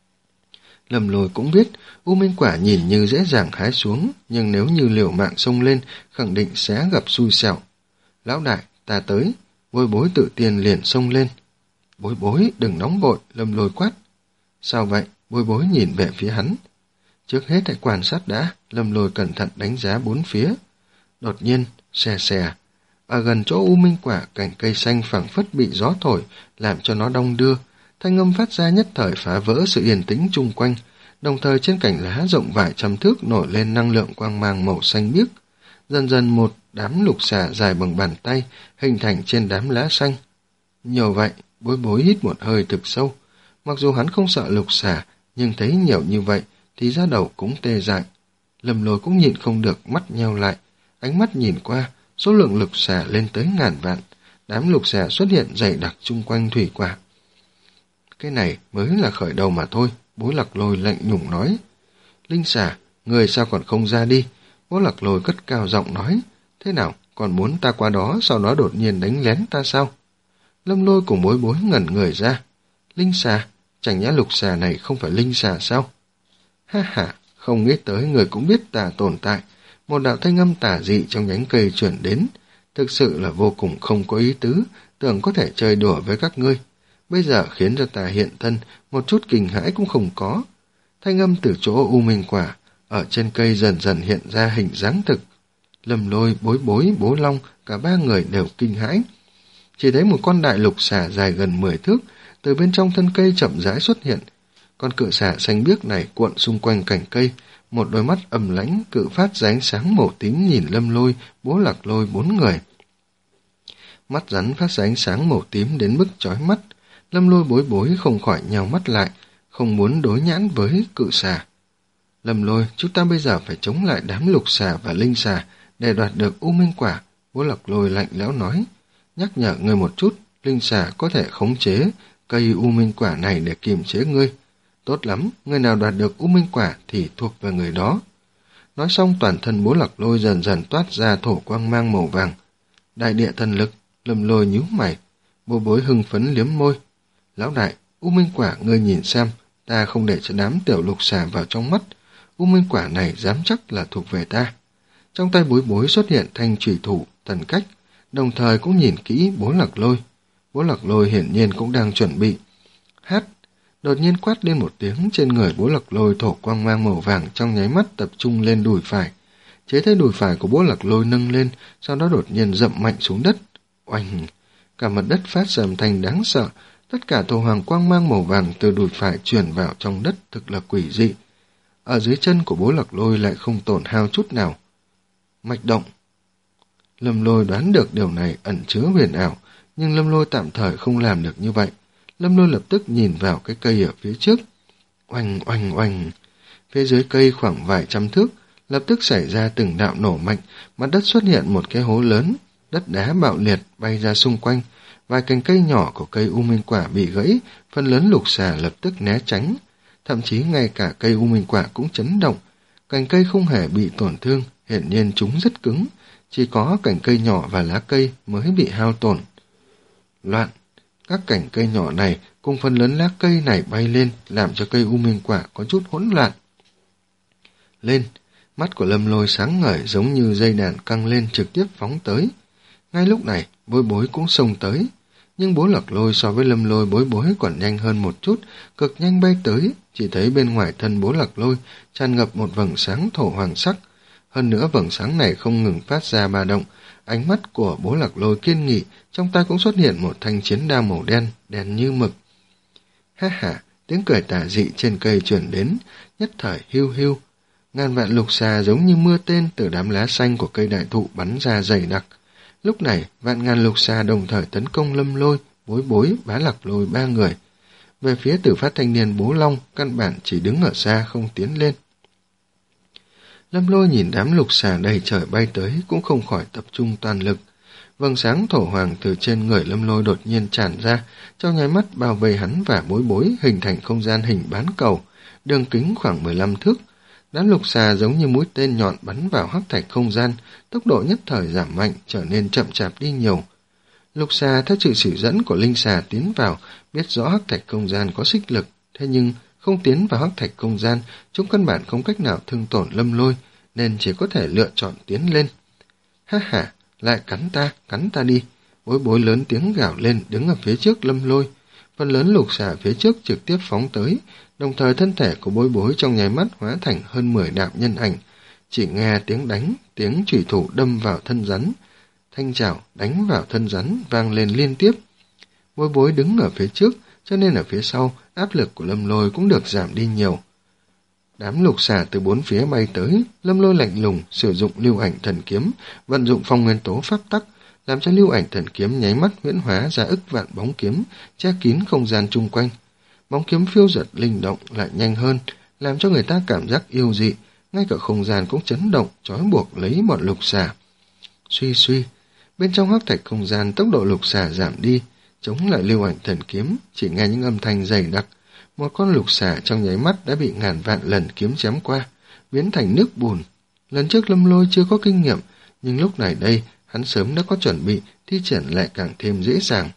Lâm Lôi cũng biết, U Minh Quả nhìn như dễ dàng hái xuống, nhưng nếu như liều mạng xông lên, khẳng định sẽ gặp xui xẻo. Lão đại, ta tới, Bối Bối tự tiền liền xông lên. Bối Bối, đừng nóng vội, Lâm Lôi quát. Sao vậy? Bối Bối nhìn về phía hắn. Trước hết hãy quan sát đã, Lâm Lôi cẩn thận đánh giá bốn phía. Đột nhiên, xè xè, ở gần chỗ U Minh Quả, cành cây xanh phảng phất bị gió thổi, làm cho nó đong đưa. Thanh âm phát ra nhất thời phá vỡ sự yên tĩnh chung quanh, đồng thời trên cành lá rộng vài trăm thước nổi lên năng lượng quang mang màu xanh biếc. Dần dần một đám lục xà dài bằng bàn tay hình thành trên đám lá xanh. Nhiều vậy, Bối Bối hít một hơi thực sâu. Mặc dù hắn không sợ lục xà, nhưng thấy nhiều như vậy thì da đầu cũng tê dại. Lâm Lôi cũng nhịn không được, mắt nheo lại, ánh mắt nhìn qua, số lượng lục xà lên tới ngàn vạn. Đám lục xà xuất hiện dày đặc chung quanh thủy quả. Cái này mới là khởi đầu mà thôi, Bố Lạc Lôi lạnh nhùng nói. Linh xà, người sao còn không ra đi? Bố Lạc Lôi cất cao giọng nói. Thế nào, còn muốn ta qua đó, sau đó đột nhiên đánh lén ta sao? Lâm Lôi cùng Bối Bối ngẩn người ra. Linh xà, chẳng nhẽ lục xà này không phải linh xà sao? Ha ha, không nghĩ tới người cũng biết ta tồn tại. Một đạo thanh âm tà dị trong nhánh cây chuyển đến. Thực sự là vô cùng không có ý tứ, tưởng có thể chơi đùa với các ngươi. Bây giờ khiến cho ta hiện thân, một chút kinh hãi cũng không có. Thanh âm từ chỗ U Minh Quả, ở trên cây dần dần hiện ra hình dáng thực. Lâm Lôi, Bối Bối, Bố Long, cả ba người đều kinh hãi. Chỉ thấy một con đại lục xà dài gần mười thước, từ bên trong thân cây chậm rãi xuất hiện. Con cự xà xanh biếc này cuộn xung quanh cành cây, một đôi mắt âm lãnh cự phát ra ánh sáng màu tím nhìn Lâm Lôi, Bố Lạc Lôi bốn người. Mắt rắn phát ra ánh sáng màu tím đến mức chói mắt. Lâm Lôi, Bối Bối không khỏi nhào mắt lại, không muốn đối nhãn với cự xà. Lâm Lôi, chúng ta bây giờ phải chống lại đám lục xà và linh xà để đoạt được U Minh Quả, Bố Lạc Lôi lạnh lẽo nói. Nhắc nhở ngươi một chút, linh xà có thể khống chế cây U Minh Quả này để kiềm chế ngươi. Tốt lắm, người nào đoạt được U Minh Quả thì thuộc về người đó. Nói xong toàn thân Bố Lạc Lôi dần dần toát ra thổ quang mang màu vàng. Đại địa thần lực, Lâm Lôi nhíu mày. Bố Bối hưng phấn liếm môi. Lão đại, U Minh Quả ngươi nhìn xem, ta không để cho đám tiểu lục xà vào trong mắt. U Minh Quả này dám chắc là thuộc về ta. Trong tay Bối Bối xuất hiện thanh chủy thủ, thần cách, đồng thời cũng nhìn kỹ Bố Lạc Lôi. Bố Lạc Lôi hiển nhiên cũng đang chuẩn bị. Hát, đột nhiên quát lên một tiếng, trên người Bố Lạc Lôi thổ quang mang màu vàng trong nháy mắt tập trung lên đùi phải. Chế thấy đùi phải của Bố Lạc Lôi nâng lên, sau đó đột nhiên dậm mạnh xuống đất. Oanh! Cả mặt đất phát ra âm thanh đáng sợ, tất cả thổ hoàng quang mang màu vàng từ đùi phải truyền vào trong đất thực là quỷ dị. Ở dưới chân của Bố Lạc Lôi lại không tổn hao chút nào. Mạch động! Lâm Lôi đoán được điều này ẩn chứa huyền ảo, nhưng Lâm Lôi tạm thời không làm được như vậy. Lâm Lôi lập tức nhìn vào cái cây ở phía trước. Oanh oanh oanh! Phía dưới cây khoảng vài trăm thước, lập tức xảy ra từng đạo nổ mạnh, mặt đất xuất hiện một cái hố lớn, đất đá bạo liệt bay ra xung quanh, vài cành cây nhỏ của cây U Minh Quả bị gãy, phần lớn lục xà lập tức né tránh, thậm chí ngay cả cây U Minh Quả cũng chấn động. Cành cây không hề bị tổn thương, hiển nhiên chúng rất cứng, chỉ có cành cây nhỏ và lá cây mới bị hao tổn. Loạn! Các cành cây nhỏ này cùng phần lớn lá cây này bay lên, làm cho cây U Minh Quả có chút hỗn loạn. Lên! Mắt của Lâm Lôi sáng ngời giống như dây đàn căng lên trực tiếp phóng tới. Ngay lúc này, Bối Bối cũng xông tới. Nhưng Bố Lạc Lôi so với Lâm Lôi Bối Bối còn nhanh hơn một chút, cực nhanh bay tới, chỉ thấy bên ngoài thân Bố Lạc Lôi tràn ngập một vầng sáng thổ hoàng sắc. Hơn nữa vầng sáng này không ngừng phát ra ba động, ánh mắt của Bố Lạc Lôi kiên nghị, trong tay cũng xuất hiện một thanh chiến đao màu đen, đen như mực. Ha ha, tiếng cười tà dị trên cây truyền đến, nhất thời hiu hiu. Ngàn vạn lục xà giống như mưa tên từ đám lá xanh của cây đại thụ bắn ra dày đặc. Lúc này, vạn ngàn lục xà đồng thời tấn công Lâm Lôi, Bối Bối, Bá Lạc Lôi ba người. Về phía Tử Phát Thanh Niên Bố Long, căn bản chỉ đứng ở xa không tiến lên. Lâm Lôi nhìn đám lục xà đầy trời bay tới cũng không khỏi tập trung toàn lực. Vầng sáng thổ hoàng từ trên người Lâm Lôi đột nhiên tràn ra, trong nháy mắt bao vây hắn và Bối Bối hình thành không gian hình bán cầu, đường kính khoảng mười lăm thước. Đám lục xà giống như mũi tên nhọn bắn vào hắc thạch không gian, tốc độ nhất thời giảm mạnh, trở nên chậm chạp đi nhiều. Lục xà theo sự chỉ dẫn của linh xà tiến vào, biết rõ hắc thạch không gian có xích lực, thế nhưng không tiến vào hắc thạch không gian, chúng căn bản không cách nào thương tổn Lâm Lôi, nên chỉ có thể lựa chọn tiến lên. Ha ha, lại cắn ta, cắn ta đi. Bối Bối lớn tiếng gào lên, đứng ở phía trước Lâm Lôi. Phần lớn lục xà phía trước trực tiếp phóng tới, đồng thời thân thể của Bối Bối trong nháy mắt hóa thành hơn mười đạo nhân ảnh. Chỉ nghe tiếng đánh, tiếng chủy thủ đâm vào thân rắn, thanh chảo đánh vào thân rắn vang lên liên tiếp. Bối Bối đứng ở phía trước, cho nên ở phía sau áp lực của Lâm Lôi cũng được giảm đi nhiều. Đám lục xà từ bốn phía bay tới, Lâm Lôi lạnh lùng sử dụng lưu ảnh thần kiếm, vận dụng phong nguyên tố pháp tắc, làm cho lưu ảnh thần kiếm nháy mắt huyễn hóa ra ức vạn bóng kiếm, che kín không gian chung quanh. Bóng kiếm phiêu dật linh động lại nhanh hơn, làm cho người ta cảm giác yêu dị, ngay cả không gian cũng chấn động, trói buộc lấy bọn lục xà. Suy suy, bên trong hắc thạch không gian tốc độ lục xà giảm đi, chống lại lưu ảnh thần kiếm, chỉ nghe những âm thanh dày đặc. Một con lục xà trong nháy mắt đã bị ngàn vạn lần kiếm chém qua, biến thành nước bùn. Lần trước Lâm Lôi chưa có kinh nghiệm, nhưng lúc này đây, hắn sớm đã có chuẩn bị, thi triển lại càng thêm dễ dàng.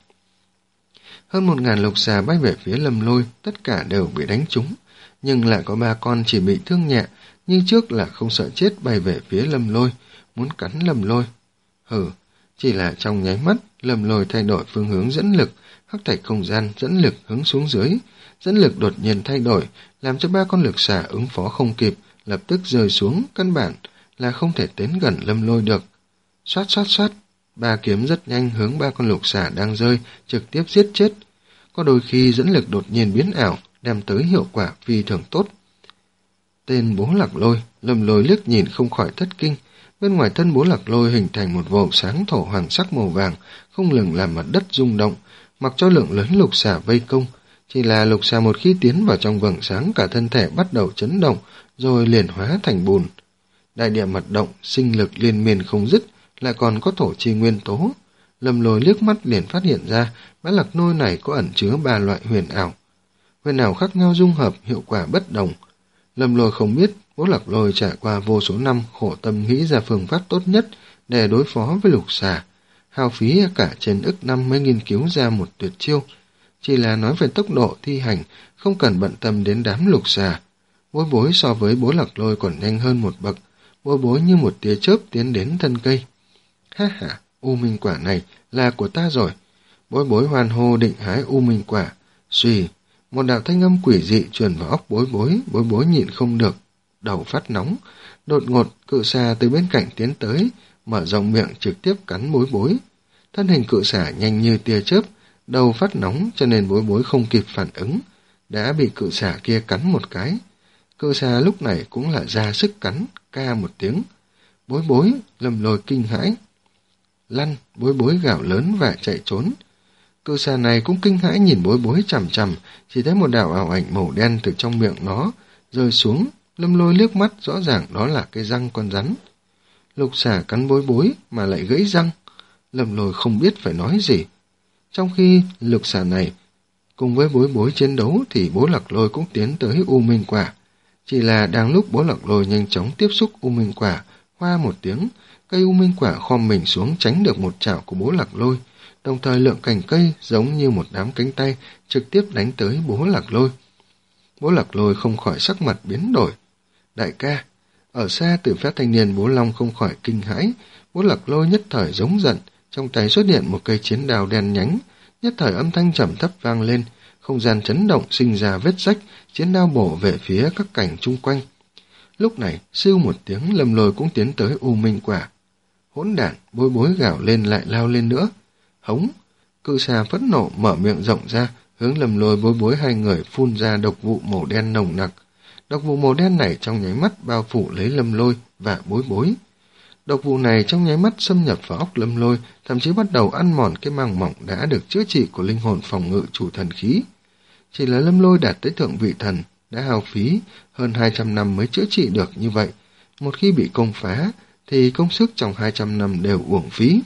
Hơn một ngàn lục xà bay về phía Lâm Lôi, tất cả đều bị đánh trúng, nhưng lại có ba con chỉ bị thương nhẹ, như trước là không sợ chết bay về phía Lâm Lôi, muốn cắn Lâm Lôi. Hừ, chỉ là trong nháy mắt, Lâm Lôi thay đổi phương hướng dẫn lực, hắc thạch không gian dẫn lực hướng xuống dưới, dẫn lực đột nhiên thay đổi, làm cho ba con lục xà ứng phó không kịp, lập tức rơi xuống, căn bản là không thể tiến gần Lâm Lôi được. Xoát xoát xoát, ba kiếm rất nhanh hướng ba con lục xà đang rơi, trực tiếp giết chết. Có đôi khi dẫn lực đột nhiên biến ảo, đem tới hiệu quả phi thường tốt. Tên Bố Lạc Lôi, Lâm Lôi liếc nhìn không khỏi thất kinh. Bên ngoài thân Bố Lạc Lôi hình thành một vòm sáng thổ hoàng sắc màu vàng, không ngừng làm mặt đất rung động, mặc cho lượng lớn lục xà vây công. Chỉ là lục xà một khi tiến vào trong vầng sáng, cả thân thể bắt đầu chấn động, rồi liền hóa thành bùn. Đại địa mật động, sinh lực liên miên không dứt, lại còn có thổ chi nguyên tố. Lâm Lôi liếc mắt liền phát hiện ra, Bá Lạc Lôi này có ẩn chứa ba loại huyền ảo. Huyền ảo khác nhau dung hợp, hiệu quả bất đồng. Lâm Lôi không biết, Bố Lạc Lôi trải qua vô số năm khổ tâm nghĩ ra phương pháp tốt nhất để đối phó với lục xà, hao phí cả trên ức năm mới nghiên cứu ra một tuyệt chiêu. Chỉ là nói về tốc độ thi hành, không cần bận tâm đến đám lục xà. Bối Bối so với Bố Lạc Lôi còn nhanh hơn một bậc, Bối Bối như một tia chớp tiến đến thân cây. Ha ha, u minh quả này là của ta rồi. Bối Bối hoan hô định hái u minh quả. Xùy, một đạo thanh âm quỷ dị truyền vào óc Bối Bối, Bối Bối nhịn không được, đầu phát nóng. Đột ngột, cự xà từ bên cạnh tiến tới, mở rộng miệng trực tiếp cắn Bối Bối. Thân hình cự xà nhanh như tia chớp, đầu phát nóng cho nên Bối Bối không kịp phản ứng, đã bị cự xà kia cắn một cái. Cự xà lúc này cũng là ra sức cắn, ca một tiếng. Bối Bối, Lâm Lôi kinh hãi. Lăn, Bối Bối gào lớn và chạy trốn. Cự xà này cũng kinh hãi nhìn Bối Bối chằm chằm, chỉ thấy một đạo ảo ảnh màu đen từ trong miệng nó rơi xuống. Lâm Lôi liếc mắt, rõ ràng đó là cái răng con rắn. Lục xà cắn Bối Bối mà lại gãy răng. Lâm Lôi không biết phải nói gì. Trong khi lục xà này cùng với Bối Bối chiến đấu thì Bố Lạc Lôi cũng tiến tới u minh quả. Chỉ là đang lúc Bố Lạc Lôi nhanh chóng tiếp xúc u minh quả, hoa một tiếng, cây u minh quả khom mình xuống tránh được một chảo của Bố Lạc Lôi, đồng thời lượng cành cây giống như một đám cánh tay trực tiếp đánh tới Bố Lạc Lôi. Bố Lạc Lôi không khỏi sắc mặt biến đổi. Đại ca, ở xa Tử Phát Thanh Niên Bố Long không khỏi kinh hãi. Bố Lạc Lôi nhất thời giống giận, trong tay xuất hiện một cây chiến đao đen nhánh, nhất thời âm thanh trầm thấp vang lên, không gian chấn động sinh ra vết rách, chiến đao bổ về phía các cảnh chung quanh. Lúc này, siêu một tiếng, Lâm Lôi cũng tiến tới u minh quả. Hỗn đản, Bối Bối gào lên lại lao lên nữa. Hống, cự xà phẫn nộ mở miệng rộng ra, hướng Lâm Lôi Bối Bối hai người phun ra độc vụ màu đen nồng nặc. Độc vụ màu đen này trong nháy mắt bao phủ lấy Lâm Lôi và Bối Bối. Độc vụ này trong nháy mắt xâm nhập vào óc Lâm Lôi, thậm chí bắt đầu ăn mòn cái màng mỏng đã được chữa trị của linh hồn phòng ngự chủ thần khí. Chỉ là Lâm Lôi đạt tới thượng vị thần, đã hao phí hơn hai trăm năm mới chữa trị được như vậy. Một khi bị công phá, thì công sức trong hai trăm năm đều uổng phí.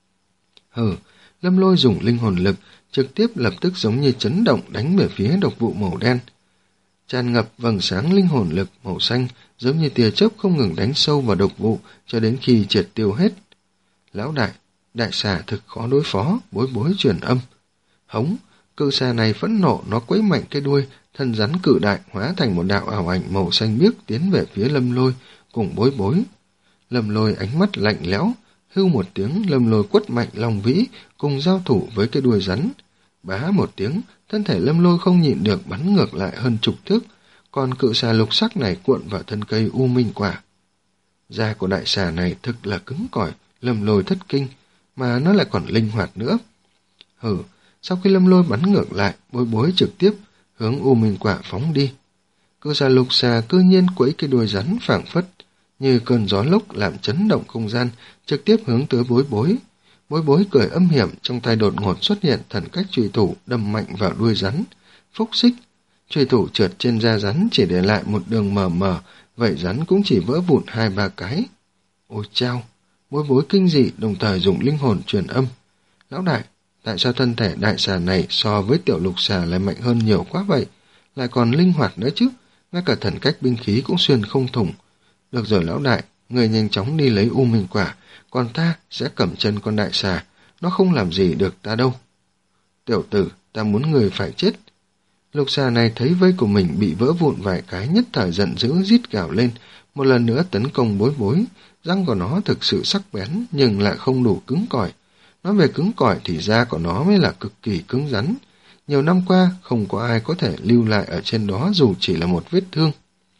Hừ, Lâm Lôi dùng linh hồn lực, trực tiếp lập tức giống như chấn động đánh về phía độc vụ màu đen. Tràn ngập vầng sáng linh hồn lực màu xanh, giống như tia chớp không ngừng đánh sâu vào độc vụ cho đến khi triệt tiêu hết. Lão đại, đại xà thực khó đối phó, bối bối truyền âm. Hống, cự xà này phẫn nộ, nó quấy mạnh cái đuôi, thân rắn cự đại hóa thành một đạo ảo ảnh màu xanh biếc tiến về phía Lâm Lôi cùng bối bối. Lâm Lôi ánh mắt lạnh lẽo, hưu một tiếng, Lâm Lôi quất mạnh Long Vĩ cùng giao thủ với cái đuôi rắn. Bá một tiếng, thân thể Lâm Lôi không nhịn được bắn ngược lại hơn chục thước, còn cự xà lục sắc này cuộn vào thân cây U Minh Quả. Da của đại xà này thực là cứng cỏi, Lâm Lôi thất kinh, mà nó lại còn linh hoạt nữa. Hừ, sau khi Lâm Lôi bắn ngược lại, bối bối trực tiếp hướng U Minh Quả phóng đi. Cự xà lục xà cư nhiên quẫy cái đuôi rắn phảng phất như cơn gió lốc làm chấn động không gian, trực tiếp hướng tới bối bối. Bối bối cười âm hiểm, trong tay đột ngột xuất hiện thần cách chùy thủ đâm mạnh vào đuôi rắn. Phúc xích, chùy thủ trượt trên da rắn chỉ để lại một đường mờ mờ, vậy rắn cũng chỉ vỡ vụn hai ba cái. Ôi chao! Bối bối kinh dị, đồng thời dùng linh hồn truyền âm. Lão đại, tại sao thân thể đại xà này so với tiểu lục xà lại mạnh hơn nhiều quá vậy? Lại còn linh hoạt nữa chứ, ngay cả thần cách binh khí cũng xuyên không thủng. Được rồi lão đại, người nhanh chóng đi lấy U Minh Quả, còn ta sẽ cầm chân con đại xà, nó không làm gì được ta đâu. Tiểu tử, ta muốn người phải chết. Lục xà này thấy vây của mình bị vỡ vụn vài cái, nhất thời giận dữ rít gào lên, một lần nữa tấn công bối bối. Răng của nó thực sự sắc bén, nhưng lại không đủ cứng cỏi. Nói về cứng cỏi thì da của nó mới là cực kỳ cứng rắn. Nhiều năm qua, không có ai có thể lưu lại ở trên đó dù chỉ là một vết thương.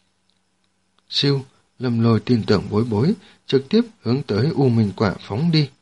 Siêu, Lâm Lôi tin tưởng bối bối, trực tiếp hướng tới U Minh Quả phóng đi.